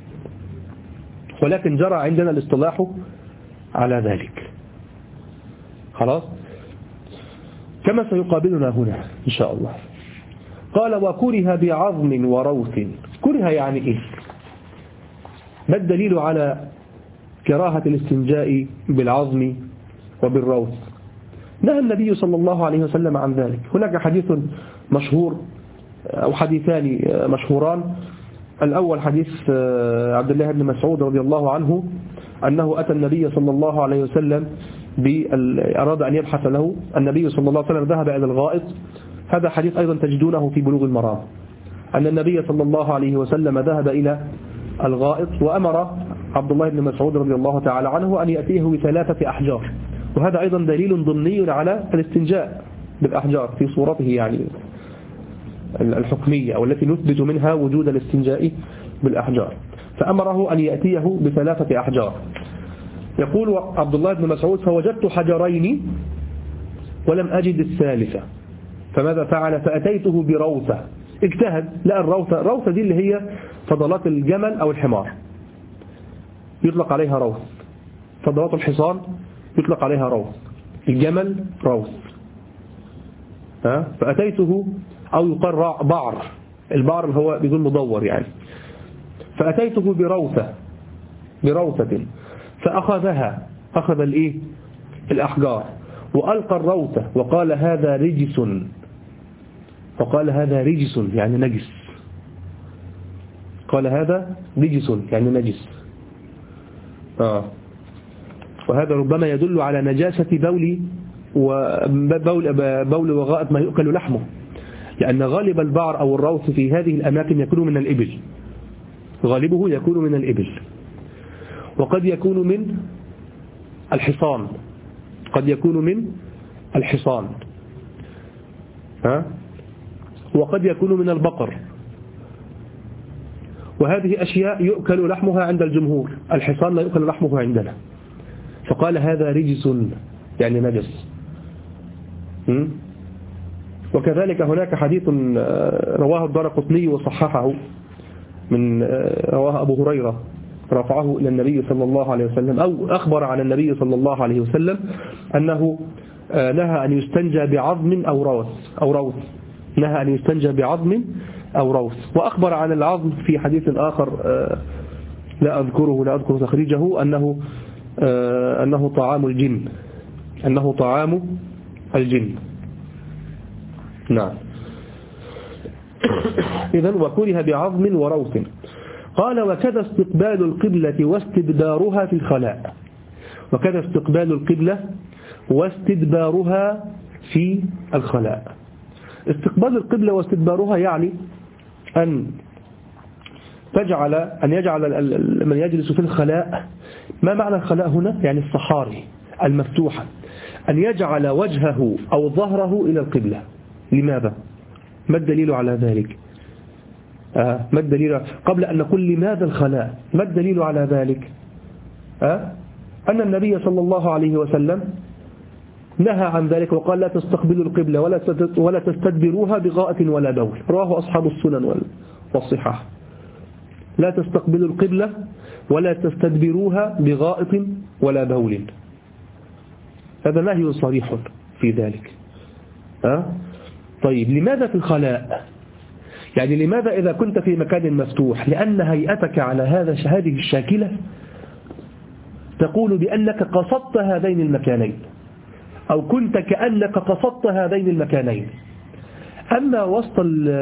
ولكن جرى عندنا الاصطلاح على ذلك. خلاص. كما سيقابلنا هنا إن شاء الله. قال وكره بعظم وروث. كره يعني إيه؟ ما الدليل على كراهة الاستنجاء بالعظم وبالروث؟ نهى النبي صلى الله عليه وسلم عن ذلك. هناك حديث مشهور أو حديثان مشهوران. الأول حديث عبد الله بن مسعود رضي الله عنه أنه أتى النبي صلى الله عليه وسلم أراد أن يبحث له. النبي صلى الله عليه وسلم ذهب إلى الغائط. هذا حديث أيضا تجدونه في بلوغ المرام، أن النبي صلى الله عليه وسلم ذهب إلى الغائط وأمر عبد الله بن مسعود رضي الله تعالى عنه أن يأتيه بثلاثة أحجار، وهذا أيضا دليل ضمني على الاستنجاء بالأحجار في صورته يعني الحكمية أو التي نثبت منها وجود الاستنجاء بالأحجار. فأمره أن يأتيه بثلاثة أحجار. يقول عبد الله بن مسعود فوجدت حجرين ولم أجد الثالثة، فماذا فعل؟ فأتيته بروثة. اجتهد، لقى الروثة. الروثة دي اللي هي فضلات الجمل أو الحمار يطلق عليها روث، فضلات الحصان يطلق عليها روث، الجمل روث. فأتيته أو يقال بعر، البعر اللي هو بدون مدور يعني. فأتيته بروثة بروثة فأخذها، أخذ الإيه؟ الأحجار، وألقى الروثة وقال هذا رجس، وقال هذا رجس يعني نجس، قال هذا رجس يعني نجس. آه. وهذا ربما يدل على نجاسة بول وبول بول وغائط ما يؤكل لحمه، لأن غالب البعر أو الروث في هذه الأماكن يكون من الإبل، غالبه يكون من الإبل، وقد يكون من الحصان، قد يكون من الحصان ها؟ وقد يكون من البقر، وهذه أشياء يؤكل لحمها عند الجمهور، الحصان لا يؤكل لحمه عندنا. فقال هذا رجس يعني نجس. وكذلك هناك حديث رواه الدارقطني وصححه من رواه أبو هريرة رفعه إلى النبي صلى الله عليه وسلم، أو أخبر عن النبي صلى الله عليه وسلم أنه نهى أن يستنجى بعظم أو روث أو روث نهى أن يستنجى بعظم أو روث. وأخبر عن العظم في حديث آخر لا أذكره لا أذكر تخريجه أنه أنه طعام الجن أنه طعام الجن. نعم. إذن وكره بعظم وروث. قال وكذا استقبال القبلة واستدبارها في الخلاء. وكذا استقبال القبلة واستدبارها في الخلاء. استقبال القبلة واستدبارها يعني أن تجعل أن يجعل من يجلس في الخلاء. ما معنى الخلاء هنا؟ يعني الصحاري المفتوحة، أن يجعل وجهه أو ظهره إلى القبلة. لماذا؟ ما الدليل على ذلك؟ آه ما الدليل؟ قبل أن نقول لماذا الخلاء، ما الدليل على ذلك؟ آه أن النبي صلى الله عليه وسلم نهى عن ذلك وقال لا تستقبلوا القبلة ولا ولا تستدبروها بغائط ولا بول. رواه أصحاب السنن والصحاح. لا تستقبلوا القبلة ولا تستدبروها بغائط ولا بول. هذا نهي صريح في ذلك. أه؟ طيب لماذا في الخلاء؟ يعني لماذا إذا كنت في مكان مفتوح؟ لأن هيئتك على هذا هذه الشاكلة تقول بأنك قصدت هذين المكانين، أو كنت كأنك قصدت هذين المكانين. أما وسط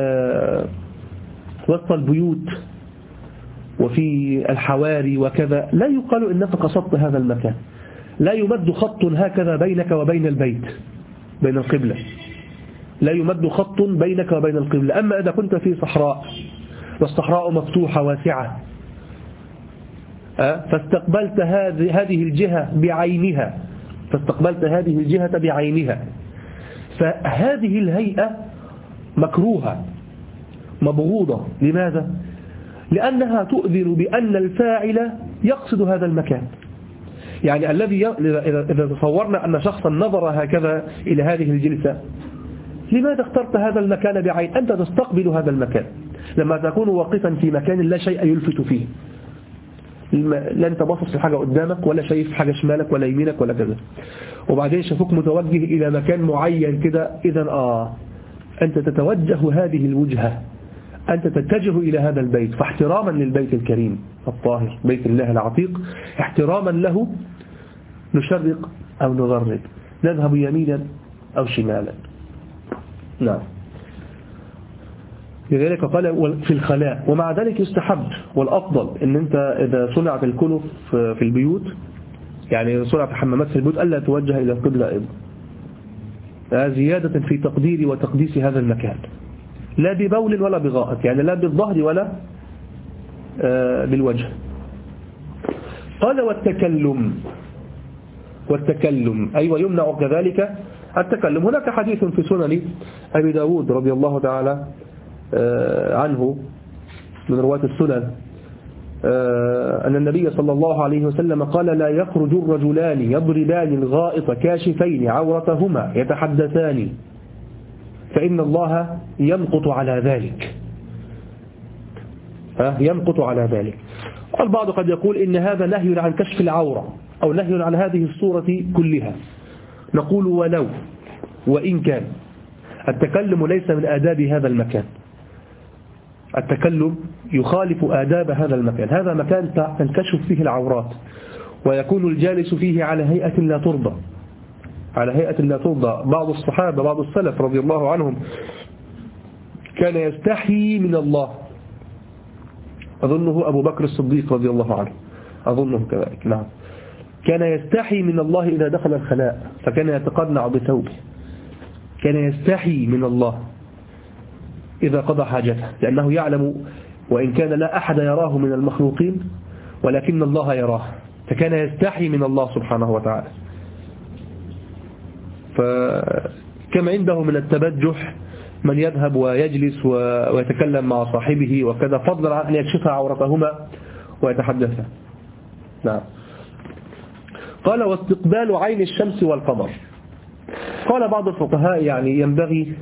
وسط البيوت وفي الحواري وكذا لا يقال إنك قصدت هذا المكان، لا يمد خط هكذا بينك وبين البيت، بين القبلة لا يمد خط بينك وبين القبلة. أما إذا كنت في صحراء والصحراء مفتوحة واسعة فاستقبلت هذه الجهة بعينها فاستقبلت هذه الجهة بعينها فهذه الهيئة مكروهة مبغوضة. لماذا؟ لأنها تؤذن بأن الفاعل يقصد هذا المكان. يعني الذي إذا تصورنا أن شخصا نظر هكذا إلى هذه الجلسة، لماذا اخترت هذا المكان بعين؟ أنت تستقبل هذا المكان. لما تكون واقفا في مكان لا شيء يلفت فيه، لا أنت باصص لحاجة قدامك ولا شايف حاجة شمالك ولا يمينك ولا كذا، وبعدين شافوك متوجه إلى مكان معين كده، إذن آه أنت تتوجه هذه الوجهة، أنت تتجه إلى هذا البيت. فاحتراما للبيت الكريم الطاهر بيت الله العتيق، احتراما له نشرق أو نغرب، نذهب يمينا أو شمالا. نعم. لذلك قال في الخلاء. ومع ذلك يستحب والأفضل أن أنت إذا صنعت الكنف في البيوت، يعني صنعت الحمامات في البيوت، ألا توجه إلى القبلة أيضا، زيادة في تقدير وتقديس هذا المكان، لا ببول ولا بغائط، يعني لا بالظهر ولا بالوجه. قال والتكلم والتكلم أيوة يمنع كذلك التكلم. هناك حديث في سنن أبي داود رضي الله تعالى عنه من رواة السنن أن النبي صلى الله عليه وسلم قال لا يخرج الرجلان يضربان الغائط كاشفين عورتهما يتحدثان فإن الله يمقت على ذلك يمقت على ذلك. البعض قد يقول إن هذا نهي عن كشف العورة أو نهي عن هذه الصورة كلها. نقول ولو وإن كان التكلم ليس من آداب هذا المكان، التكلم يخالف آداب هذا المكان. هذا مكان تنكشف فيه العورات ويكون الجالس فيه على هيئة لا ترضى، على هيئة لا ترضى. بعض الصحابة بعض السلف رضي الله عنهم كان يستحي من الله، أظنه أبو بكر الصديق رضي الله عنه، أظنه كذلك. نعم، كان يستحي من الله إذا دخل الخلاء فكان يتقنع بثوبه، كان يستحي من الله إذا قضى حاجته، لأنه يعلم وإن كان لا أحد يراه من المخلوقين ولكن الله يراه، فكان يستحي من الله سبحانه وتعالى. فكما عنده من التبجح من يذهب ويجلس ويتكلم مع صاحبه وكذا، فضلا عن أن يكشف عورتهما ويتحدثا. نعم. قال واستقبال عين الشمس والقمر. قال بعض الفقهاء يعني ينبغي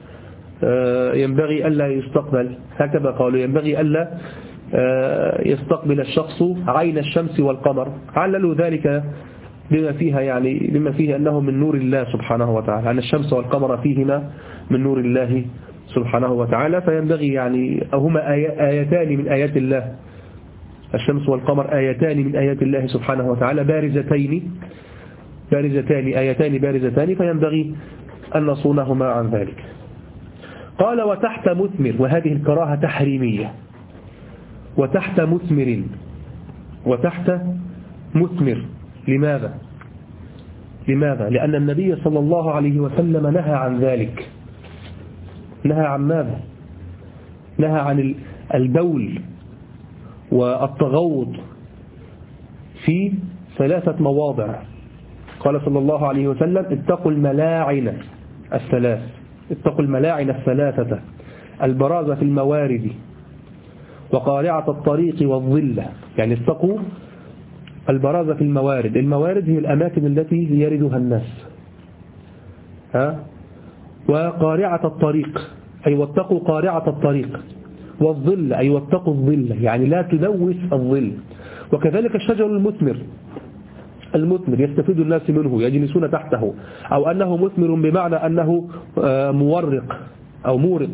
ينبغي ألا يستقبل، هكذا قالوا، ينبغي ألا يستقبل الشخص عين الشمس والقمر، عللوا ذلك بما فيها يعني بما فيه أنه من نور الله سبحانه وتعالى، أن الشمس والقمر فيهما من نور الله سبحانه وتعالى، فينبغي يعني هما آيتان من آيات الله، الشمس والقمر آيتان من آيات الله سبحانه وتعالى بارزتين بارزتان آيتان بارزتان، فينبغي أن نصونهما عن ذلك. قال وتحت مثمر، وهذه الكراهة تحريمية، وتحت مثمر وتحت مثمر. لماذا؟ لماذا؟ لأن النبي صلى الله عليه وسلم نهى عن ذلك. نهى عن ماذا؟ نهى عن البول والتغوط في ثلاثة مواضع. قال صلى الله عليه وسلم اتقوا الملاعن الثلاث، اتقوا الملاعن الثلاثة، البراز في الموارد وقارعة الطريق والظلة. يعني اتقوا البراز في الموارد، الموارد هي الأماكن التي يردها الناس، ها؟ وقارعة الطريق أي واتقوا قارعة الطريق، والظل أي واتقوا الظل، يعني لا تلوث الظل. وكذلك الشجر المثمر، المثمر يستفيد الناس منه يجلسون تحته، أو أنه مثمر بمعنى أنه مورق أو مورق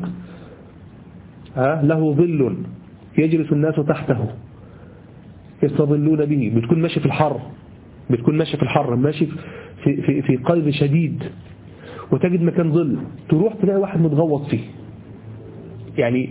له ظل يجلس الناس تحته يستظلون به. بتكون ماشي في الحر بتكون ماشي في الحر ماشي في, في, في قلب شديد وتجد مكان ظل، تروح تلاقي واحد متغوط فيه، يعني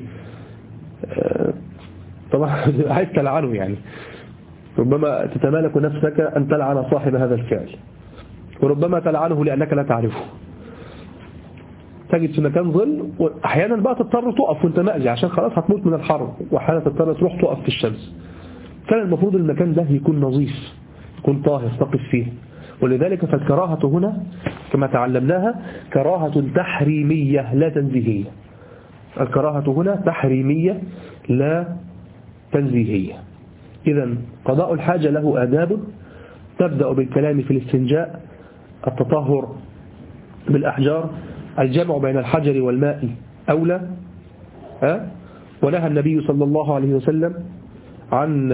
طبعا عايز تلعنه، يعني ربما تتمالك نفسك أن تلعن صاحب هذا الفعل، وربما تلعنه لأنك لا تعرفه. تجد في مكان ظل، وأحيانا بقى تضطر تقف وانت مأذي عشان خلاص هتموت من الحر، وأحيانا تضطر تروح تقف في الشمس. كان المفروض المكان ده يكون نظيف، يكون طاهر تقف فيه. ولذلك فالكراهة هنا كما تعلمناها كراهة تحريمية لا تنزيهية. الكراهة هنا تحريمية لا تنزيهية. إذن قضاء الحاجة له آداب، تبدأ بالكلام في الاستنجاء، التطهر بالأحجار، الجمع بين الحجر والماء أولى. أه؟ ونهى النبي صلى الله عليه وسلم عن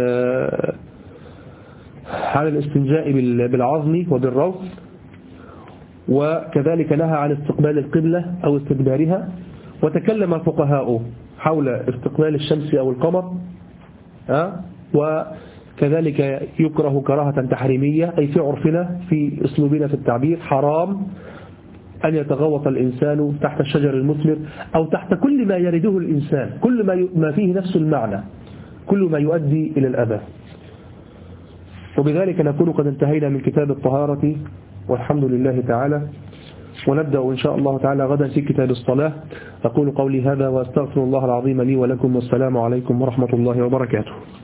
عن الاستنجاء بالعظم وبالروث، وكذلك نهى عن استقبال القبلة أو استدبارها. وتكلم الفقهاء حول استقبال الشمس أو القمر، أه؟ وكذلك يكره كراهة تحريمية، أي في عرفنا في أسلوبنا في التعبير حرام أن يتغوط الإنسان تحت الشجر المثمر أو تحت كل ما يرده الإنسان، كل ما ما فيه نفس المعنى، كل ما يؤدي إلى الأذى. وبذلك نكون قد انتهينا من كتاب الطهارة والحمد لله تعالى، ونبدأ إن شاء الله تعالى غدا في كتاب الصلاة. أقول قولي هذا وأستغفر الله العظيم لي ولكم، والسلام عليكم ورحمة الله وبركاته.